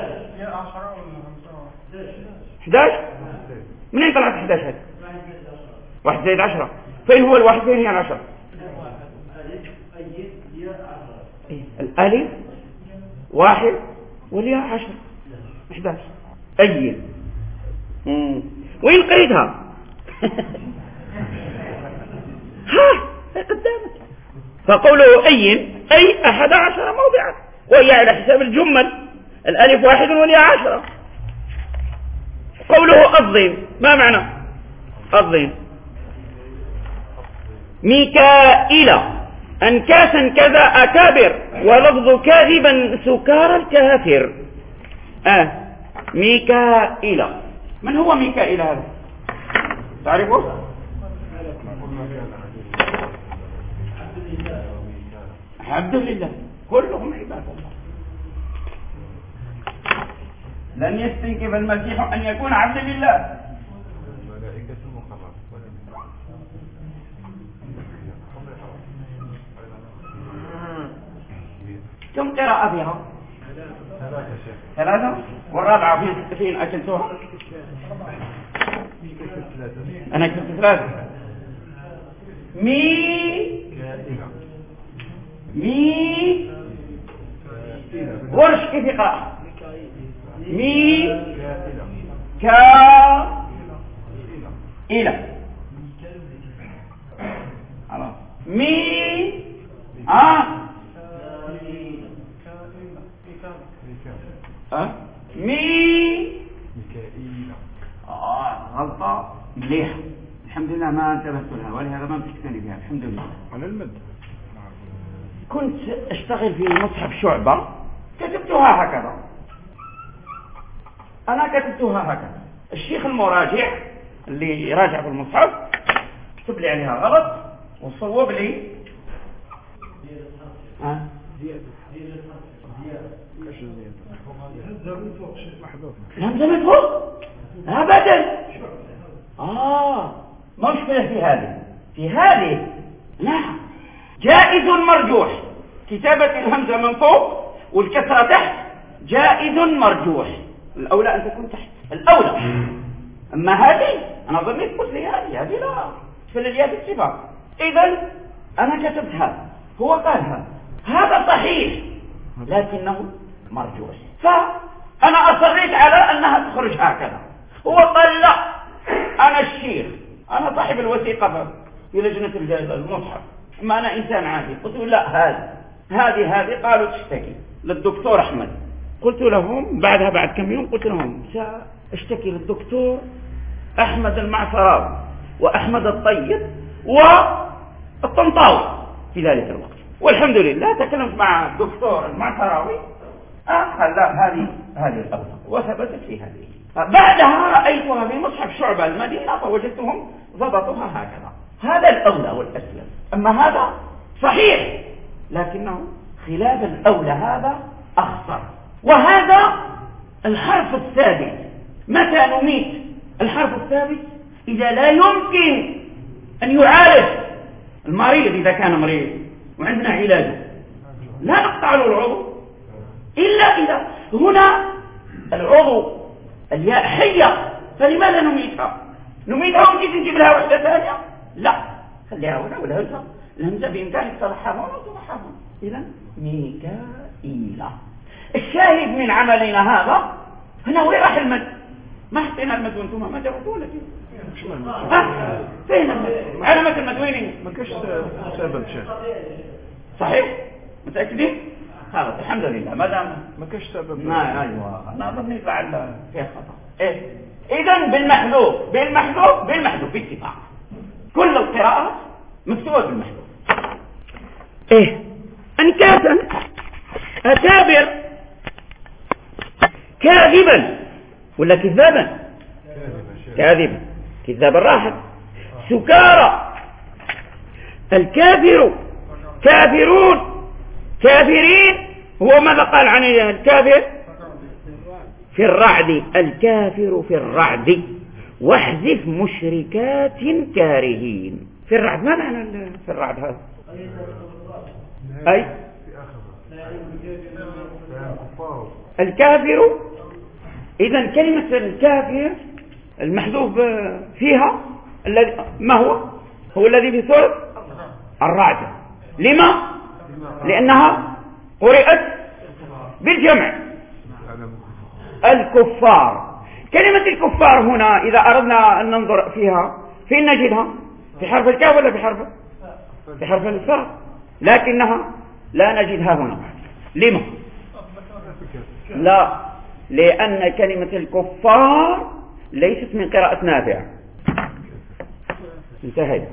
S1: احد عشر. منين طلعت احد عشر؟ واحد زائد عشرة. فين هو الواحد فين هي العشرة؟ الألف واحد والياء عشرة احد عشر. أي وين قيدها؟ ها قدامك. فقوله أي أي أحد عشر موضعا، وهي على حساب الجمل، الألف واحد والياء عشرة. قوله الظن، ما معنى الظن؟ ميكائيل أنكاسا كذا أكابر، ولفظ كاذبا سكار الكافر. آه ميكائيل. من هو ميكائيل هذا؟ تعرفه؟ عبد لله، كلهم عباد الله. لن يستنكف المسيح أن يكون عبد لله. كم قراءة فيها؟ ثلاثة. والرابعة فين فين أكلتوها؟ أنا كنت ثلاثة. مي مي ورش كيف يقرأ؟ مي كا إلى مي آه أه؟ مي آه غلطة مليحة، الحمد لله ما انتبهت لها، ولهذا ما مسكتني بها الحمد لله.
S2: على المد
S1: كنت اشتغل في مصحف شعبة، كتبتها هكذا، انا كتبتها هكذا. الشيخ المراجع اللي راجع في المصحف كتب لي عليها غلط وصوب لي ها همزة من فوق ابدا. اه ما مشكلة في هذه في هذه نعم جائز مرجوح، كتابة الهمزة من فوق والكسرة تحت جائز مرجوح، الأولى أن تكون تحت الأولى. أما هذه أنا ظنيت قلت لي هذه هذه لا في الياء بالاتفاق. إذن أنا كتبت هذا، هو قال هذا هذا صحيح لكنه مرجوح، فأنا أصريت على أنها تخرج هكذا. هو قال لا أنا الشيخ، أنا صاحب الوثيقة في لجنة المصحف، ما أنا إنسان عادي. قلت لا هذه هذه هذه قالوا تشتكي للدكتور أحمد. قلت لهم بعدها بعد كم يوم قلت لهم سأشتكي للدكتور أحمد المعصراوي وأحمد الطيب والطنطاوي في ذلك الوقت، والحمد لله تكلمت مع الدكتور المعصراوي قال لا هذه هذه الأولى وثبتت في هذه. بعدها رأيتها في مصحف شعبة المدينة فوجدتهم ضبطوها هكذا. هذا الأولى والأسلم. أما هذا صحيح لكنه خلاف الأولى هذا أخطر. وهذا الحرف الثابت. متى نميت الحرف الثابت؟ إذا لا يمكن أن يعالج المريض، إذا كان مريض وعندنا علاجه لا نقطع له العضو إلا إذا هنا العضو الياء حية، فلماذا نميتها؟ نميتها ونجي نجيب لها وحدة ثانية؟ لا، خليها هنا والهمزة الهمزة بإمكانك تصلحها هنا وتصلحها هنا. إذا ميكائيل. الشاهد من عملنا هذا هنا وين راح المد؟ ما حطينا المد وانتم ما جربتوا ولا كيف؟ ها؟ فين المد؟ علامة المد وين؟
S2: ما كاش سبب شيخ.
S1: صحيح؟ متأكدين؟ خلاص الحمد لله ما دام
S2: ما كاش سبب.
S1: ما ايوه انا اظن لعل فيها خطأ. ايه اذا بالمحذوف بالمحذوف بالمحذوف باتفاق كل القراءات مكتوبة بالمحذوف. ايه انكاسا اكابر كاذبا ولا كذابا؟ كاذبا كذابا راحت. سكارى الكافر كافرون كافرين. هو ماذا قال عن الكافر؟ في الرعد الكافر في الرعد واحذف مشركات كارهين. في الرعد ما معنى في الرعد هذا؟ أي الكافر. إذا كلمة الكافر المحذوف فيها الذي ما هو؟ هو الذي في سورة الرعد. لما؟ لأنها قرئت بالجمع الكفار. كلمة الكفار هنا إذا أردنا أن ننظر فيها فين نجدها؟ في حرف الكاف ولا في حرف في حرف الفاء؟ لكنها لا نجدها هنا. لما؟ لا، لأن كلمة الكفار ليست من قراءة نافع. انتهت.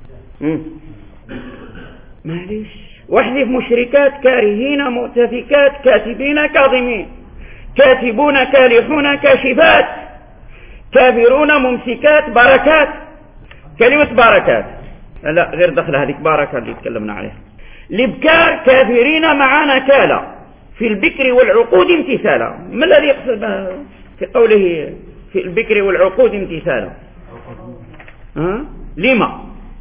S1: معليش. واحذف مشركات كارهين مؤتفكات كاتبين كاظمين كاتبون كالحون كاشفات كافرون ممسكات بركات. كلمة بركات لا غير دخل هذيك بركة اللي تكلمنا عليها. الابكار كافرين مع نكالا في البكر والعقود امتثالا. ما الذي يقصد في قوله في البكر والعقود امتثالا؟ ها؟ لما؟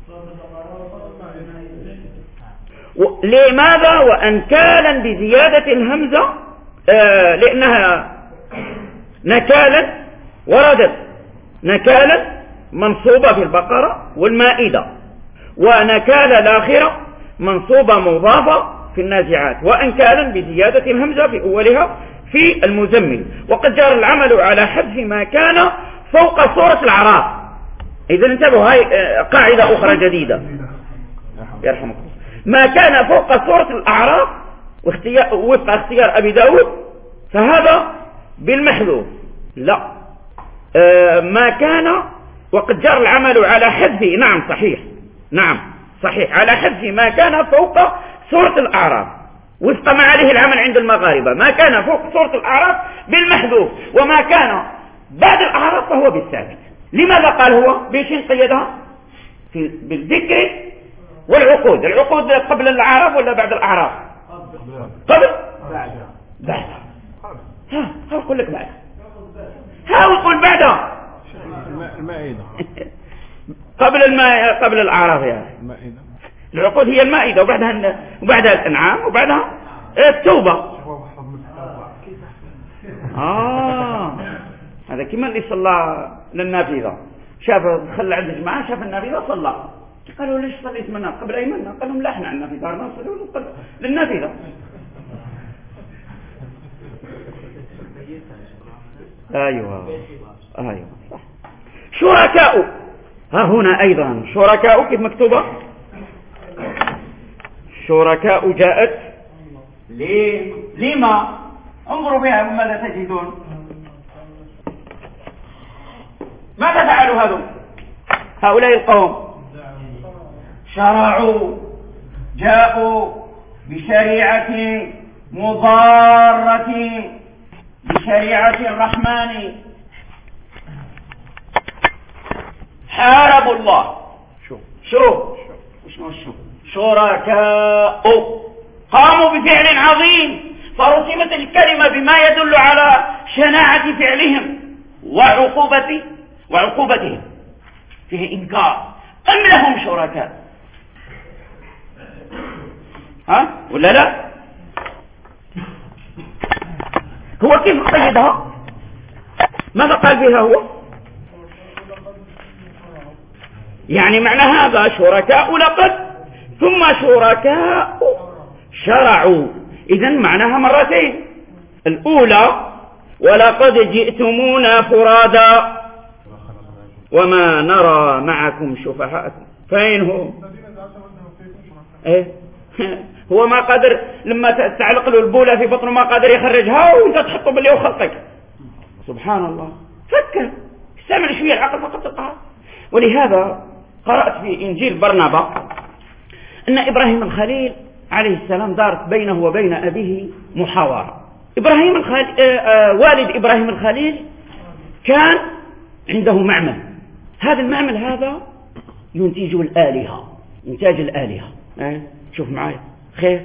S1: لماذا وأنكالا بزيادة الهمزة؟ آه لأنها نكالا وردت نكالا منصوبة في البقرة والمائدة، ونكالا الآخرة منصوبة مضافة في النازعات، وأنكالا بزيادة الهمزة في أولها في المزمل. وقد جرى العمل على حذف ما كان فوق سورة الأعراف. إذا انتبهوا، هاي قاعدة أخرى جديدة يرحمكم. ما كان فوق سورة الأعراف واختيار وفق اختيار أبي داود فهذا بالمحذوف. لا، آه ما كان وقد جرى العمل على حذف. نعم صحيح، نعم صحيح، على حذف ما كان فوق سورة الأعراف وفق ما عليه العمل عند المغاربة. ما كان فوق سورة الأعراف بالمحذوف، وما كان بعد الأعراف فهو بالثابت. لماذا قال هو بيش قيدها؟ بالذكر والعقود. العقود قبل الأعراف ولا بعد الأعراف؟ قبل بعد. ها ها أقول لك بعد. ها أقول بعدها
S2: المائدة.
S1: قبل الماء قبل الأعراف يا
S2: المائدة.
S1: العقود هي المائدة وبعدها وبعدها الأنعام وبعدها التوبة. آه هذا كما اللي صلى للنافذة، شاف خلى عند الجماعة شاف النافذة صلى، قالوا ليش صليت منا قبل أيمنا؟ قال لهم لا احنا عندنا في دارنا نصلي للنافذة. أيوة أيوة صح. شركاء، ها هنا أيضا شركاء كيف مكتوبة؟ شركاء جاءت ليه؟ لما؟ انظروا بها ماذا تجدون. ماذا فعلوا هذول هؤلاء القوم؟ شرعوا، جاءوا بشريعة مضارة بشريعة الرحمن، حاربوا الله. شو شو شو شو شركاء قاموا بفعل عظيم فرسمت الكلمة بما يدل على شناعة فعلهم وعقوبة وعقوبتهم. فيه إنكار. أم لهم شركاء؟ ها ولا لا؟ هو كيف قيدها؟ ماذا قال فيها هو؟ يعني معنى هذا شركاء لقد ثم شركاء شرعوا. إذن معناها مرتين. الأولى ولقد جئتمونا فرادا وما نرى معكم شفعاءكم. فين هو؟ ايه هو ما قادر لما تعلق له البولة في بطنه ما قادر يخرجها وانت تحطه باللي وخلطك. سبحان الله. فكر استعمل شوية العقل فقط تلقاها. ولهذا قرأت في إنجيل برنابا أن إبراهيم الخليل عليه السلام دارت بينه وبين أبيه محاورة. إبراهيم الخليل آه آه والد إبراهيم الخليل كان عنده معمل. هذا المعمل هذا ينتج الآلهة، إنتاج الآلهة. آه؟ شوف معايا خير.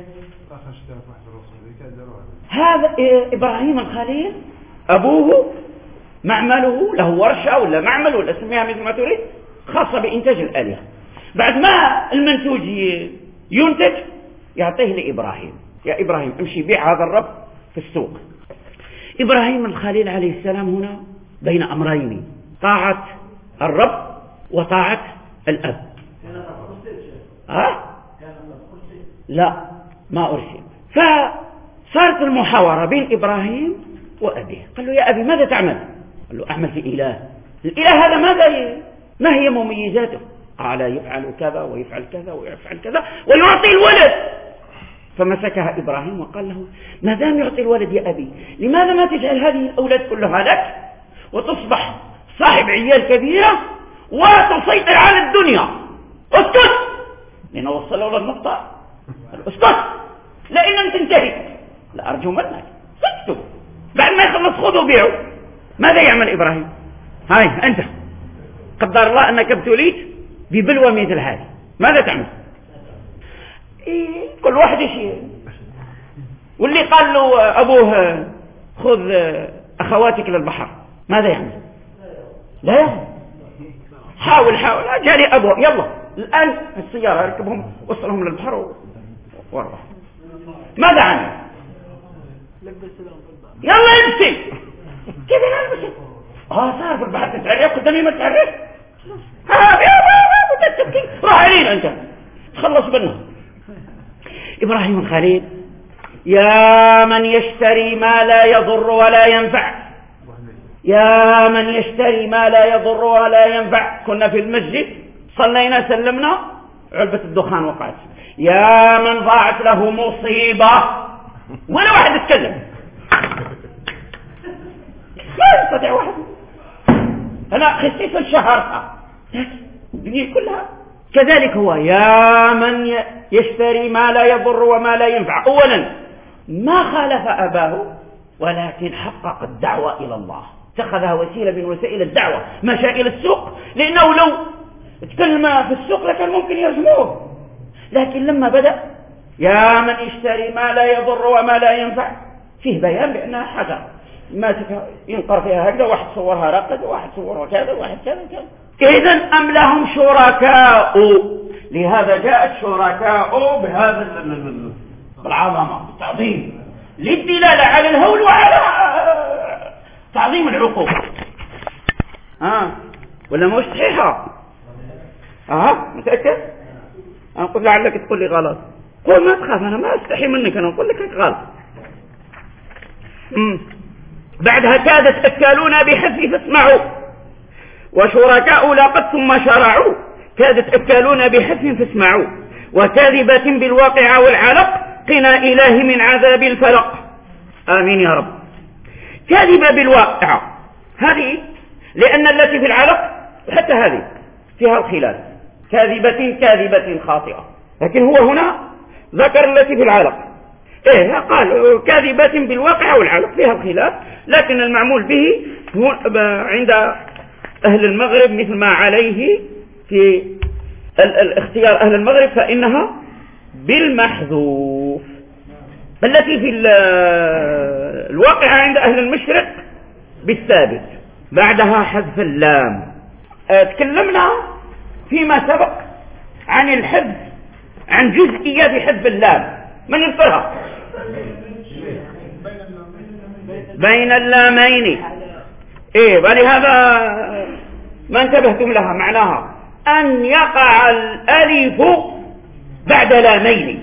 S1: هذا آه إبراهيم الخليل أبوه معمله له ورشة ولا معمل ولا سميها مثل ما تريد خاصة بإنتاج الآلهة. بعد ما المنتوج ينتج يعطيه لإبراهيم. يا إبراهيم امشي بيع هذا الرب في السوق. إبراهيم الخليل عليه السلام هنا بين أمرين، طاعة الرب وطاعة الأب. ها؟ لا ما أرسل. فصارت المحاورة بين إبراهيم وأبيه. قال له يا أبي ماذا تعمل؟ قال له أعمل في إله. الإله هذا ماذا ي... ما هي مميزاته؟ قال يفعل كذا ويفعل كذا ويفعل كذا ويعطي الولد. فمسكها إبراهيم وقال له ما دام يعطي الولد يا أبي لماذا ما تجعل هذه الأولاد كلها لك وتصبح صاحب عيال كبيرة وتسيطر على الدنيا؟ اسكت. لأنه وصلوا له النقطة. اسكت لئن لم تنتهي لا أرجو منك. اسكتوا. بعد ما يخلص خذوا بيعوا. ماذا يعمل إبراهيم؟ هاي أنت قدر الله أنك ابتليت ببلوى مثل هذه ماذا تعمل؟ إيه كل واحد يشيء. واللي قال له أبوه خذ أخواتك للبحر ماذا يعمل؟ لا يعمل. حاول حاول جاري أبوه يلا الآن السيارة ركبهم وصلهم للبحر واربح. ماذا عمل؟ يلا يمسي كيف نلبسه؟ اه صار في البحر تتعرف قدامي ما تعرف. ها يا بابا تتبكي روح علينا انت تخلص منه. إبراهيم الخليل يا من يشتري ما لا يضر ولا ينفع، يا من يشتري ما لا يضر ولا ينفع. كنا في المسجد صلينا سلمنا علبة الدخان وقعت. يا من ضاعت له مصيبة ولا واحد يتكلم ما يستطيع واحد. أنا خصيصا شهرها الدنيا كلها. كذلك هو يا من يشتري ما لا يضر وما لا ينفع. أولا ما خالف أباه ولكن حقق الدعوة إلى الله، اتخذها وسيلة من وسائل الدعوة. مشى إلى السوق لأنه لو تكلم في السوق لكان ممكن يرجموه، لكن لما بدأ يا من يشتري ما لا يضر وما لا ينفع فيه بيان بأنها حجر ماسكها ينقر فيها هكذا، واحد صورها رقد وواحد صورها كذا وواحد كذا كذا. إذن أم لهم شركاء؟ لهذا جاءت شركاء بهذا العظمة التعظيم للدلالة على الهول وعلى تعظيم العقوبة. ها ولا مش صحيحة؟ ها متأكد؟ أنا قلت لعلك تقول لي غلط. قول ما تخاف أنا ما أستحي منك، أنا أقول لك غلط. مم. بعدها كادت أكالون بحذف فاسمعوا وشركاء لقد ثم شرعوا. كادت أكالون بحذف فاسمعوا وكاذبة بالواقع والعلق قنا إله من عذاب الفلق. آمين يا رب. كاذبة بالواقع هذه لأن التي في العلق حتى هذه فيها الخلاف، كاذبة كاذبة خاطئة، لكن هو هنا ذكر التي في العلق. إيه قال كاذبة بالواقع والعلق فيها الخلاف، لكن المعمول به عند أهل المغرب مثل ما عليه في الاختيار أهل المغرب فإنها بالمحذوف. التي في الواقعة عند أهل المشرق بالثابت، بعدها حذف اللام. تكلمنا فيما سبق عن الحذف، عن جزئيات حذف اللام. من يذكرها؟ بين اللامين. ايه، ولهذا ما انتبهتم لها. معناها ان يقع الالف بعد لامين.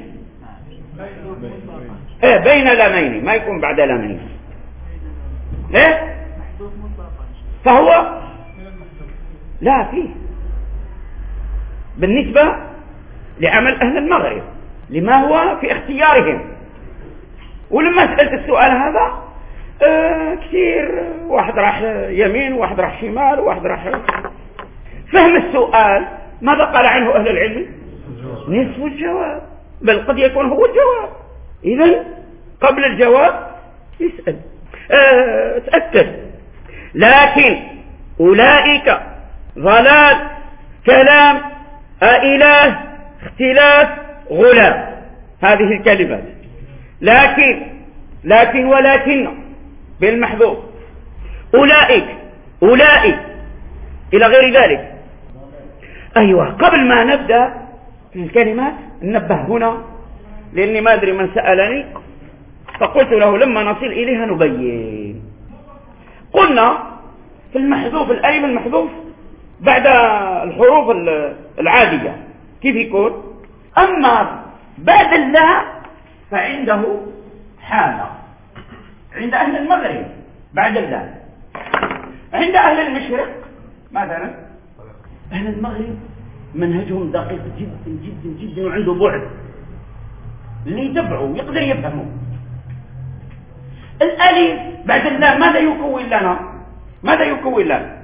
S1: ايه، بين لامين، ما يكون بعد لامين. ايه، فهو لا فيه بالنسبة لعمل اهل المغرب لما هو في اختيارهم. ولما سألت السؤال هذا آه كثير، واحد راح يمين واحد راح شمال واحد راح فهم السؤال. ماذا قال عنه أهل العلم؟ نصف الجواب، بل قد يكون هو الجواب. إذن قبل الجواب يسأل، آه تأكد. لكن أولئك ضلال، كلام، أإله، اختلاف، غلام، هذه الكلمات. لكن لكن ولكن بالمحذوف، أولئك أولئك إلى غير ذلك. أيوة، قبل ما نبدأ الكلمات ننبه هنا، لأني ما أدري من سألني فقلت له لما نصل إليها نبين. قلنا في المحذوف، الألف المحذوف بعد الحروف العادية كيف يكون؟ أما بعد اللام فعنده حالة عند أهل المغرب بعد اللام. عند أهل المشرق مثلا، أهل المغرب منهجهم دقيق جدا جدا جدا وعنده بعد، اللي يتبعوا يقدر يفهموا. الألف بعد اللام ماذا يكون لنا؟ ماذا يكون لنا؟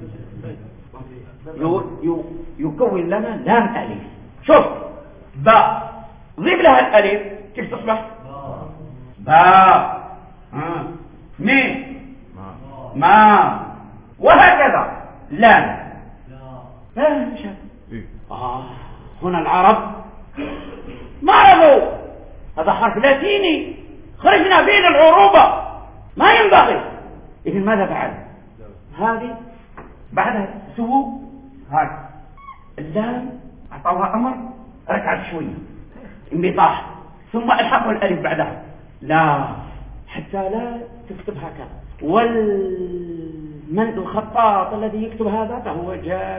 S1: يكون لنا لام ألف. شوف، باء ضيف لها الألف كيف تصبح؟ باء. آه. ميم، ما، وهكذا. لام. لا آه. هنا العرب ما عرفوا هذا حرف لاتيني، خرجنا بين العروبة، ما ينبغي. إذن ماذا فعل؟ هذه بعدها سووا هذا اللام، أعطوها أمر ركعت شوية انبطاح، ثم الحقوا الألف بعدها. لا، حتى لا تكتب هكذا. والمن الخطاط الذي يكتب هذا فهو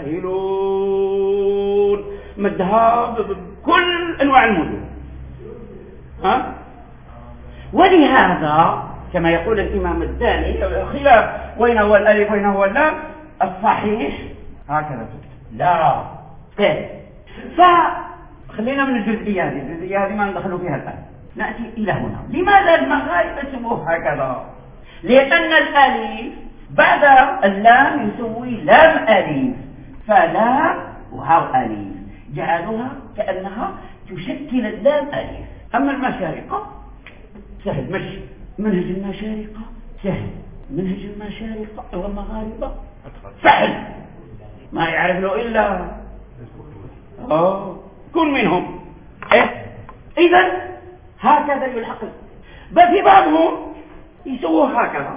S1: جاهلون، مدها بكل أنواع المدن. ها؟ ولهذا كما يقول الإمام الداني خلاف وين هو الألف وين هو اللام، الصحيح هكذا تكتب. لا، إيه، فخلينا من الجزئية هذه، الجزئية هذه ما ندخلوا فيها الآن. نأتي إلى هنا. لماذا المغاربة سموه هكذا؟ لأن الألف بعد اللام يسوي لام ألف، فلام وهاو ألف، جعلوها كأنها تشكل اللام ألف. أما المشارقة سهل، مش منهج المشارقة سهل، منهج المشارقة والمغاربة سهل، ما يعرف له إلا آه كن منهم. إيه؟ إذن هكذا يلحق. بس في بعضهم يسووه هكذا،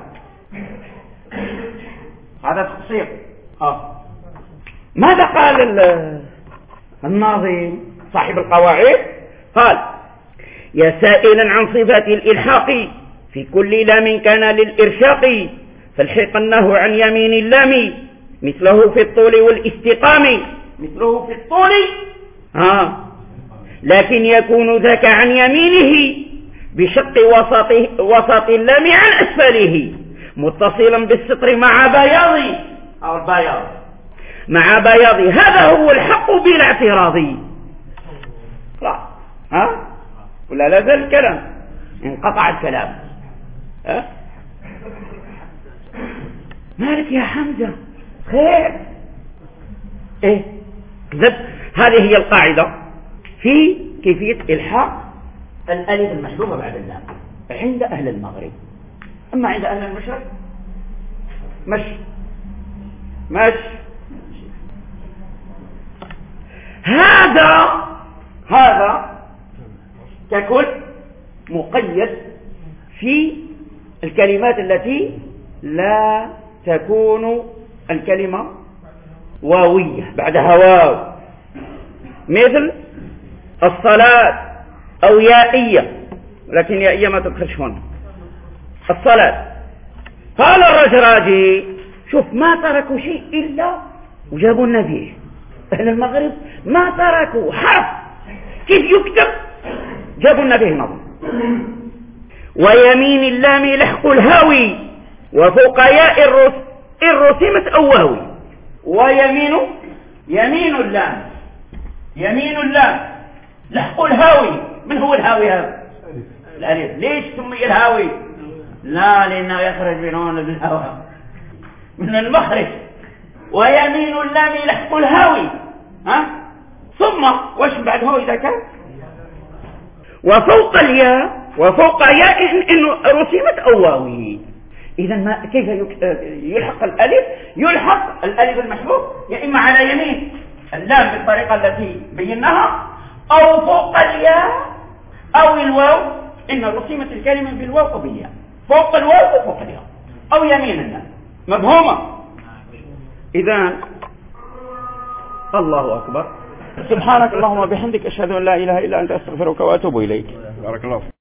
S1: هذا تقصير. آه. ماذا قال الناظم صاحب القواعد؟ قال: يا سائلا عن صفات الإلحاق في كل لام كان للإرشاق، فالحقنه عن يمين اللام مثله في الطول والاستقام. مثله في الطول ها، لكن يكون ذاك عن يمينه بشق وسط وسط اللام عن أسفله، متصلا بالسطر مع بياض أو البياض مع بياض، هذا هو الحق بلا اعتراض. لا ها ولا لا زال الكلام، انقطع الكلام. ها مالك يا حمزة خير؟ ايه كذب. هذه هي القاعدة في كيفية إلحاق الألف المحذوفة بعد اللام عند أهل المغرب. أما عند أهل المشرق مش مش هذا هذا ككل
S5: مقيد في الكلمات التي لا تكون الكلمة واوية بعدها واو، مثل الصلاة أو يائية، لكن يائية ما تدخلش هنا. الصلاة قال الرجراجي شوف ما تركوا شيء إلا وجابوا لنا فيه. أهل المغرب ما تركوا حرف كيف يكتب جابوا لنا فيه نظم. ويمين اللام لحق الهاوي وفوق ياء الرس الرسمت أواوي. ويمين يمين اللام يمين اللام لحق الهاوي. من هو الهاوي هذا؟ الألف. ليش سمي الهاوي؟ لا لأنه يخرج من هون بالهواء من المخرج. ويمين اللام لحق الهاوي ها ثم وش بعد هو إذا كان وفوق الياء وفوق ياء إنه رسمت أواوي. إذا ما كيف يلحق الألف؟ يلحق الألف المحذوف يا إما على يمين اللام بالطريقة التي بيناها أو فوق الياء أو الواو إن رسمت الكلمة بالواو أو بالياء. فوق الواو وفوق الياء أو يمين اللام. مفهومة؟ إذا الله أكبر. سبحانك اللهم وبحمدك أشهد أن لا إله إلا أنت أستغفرك وأتوب إليك.
S2: بارك الله.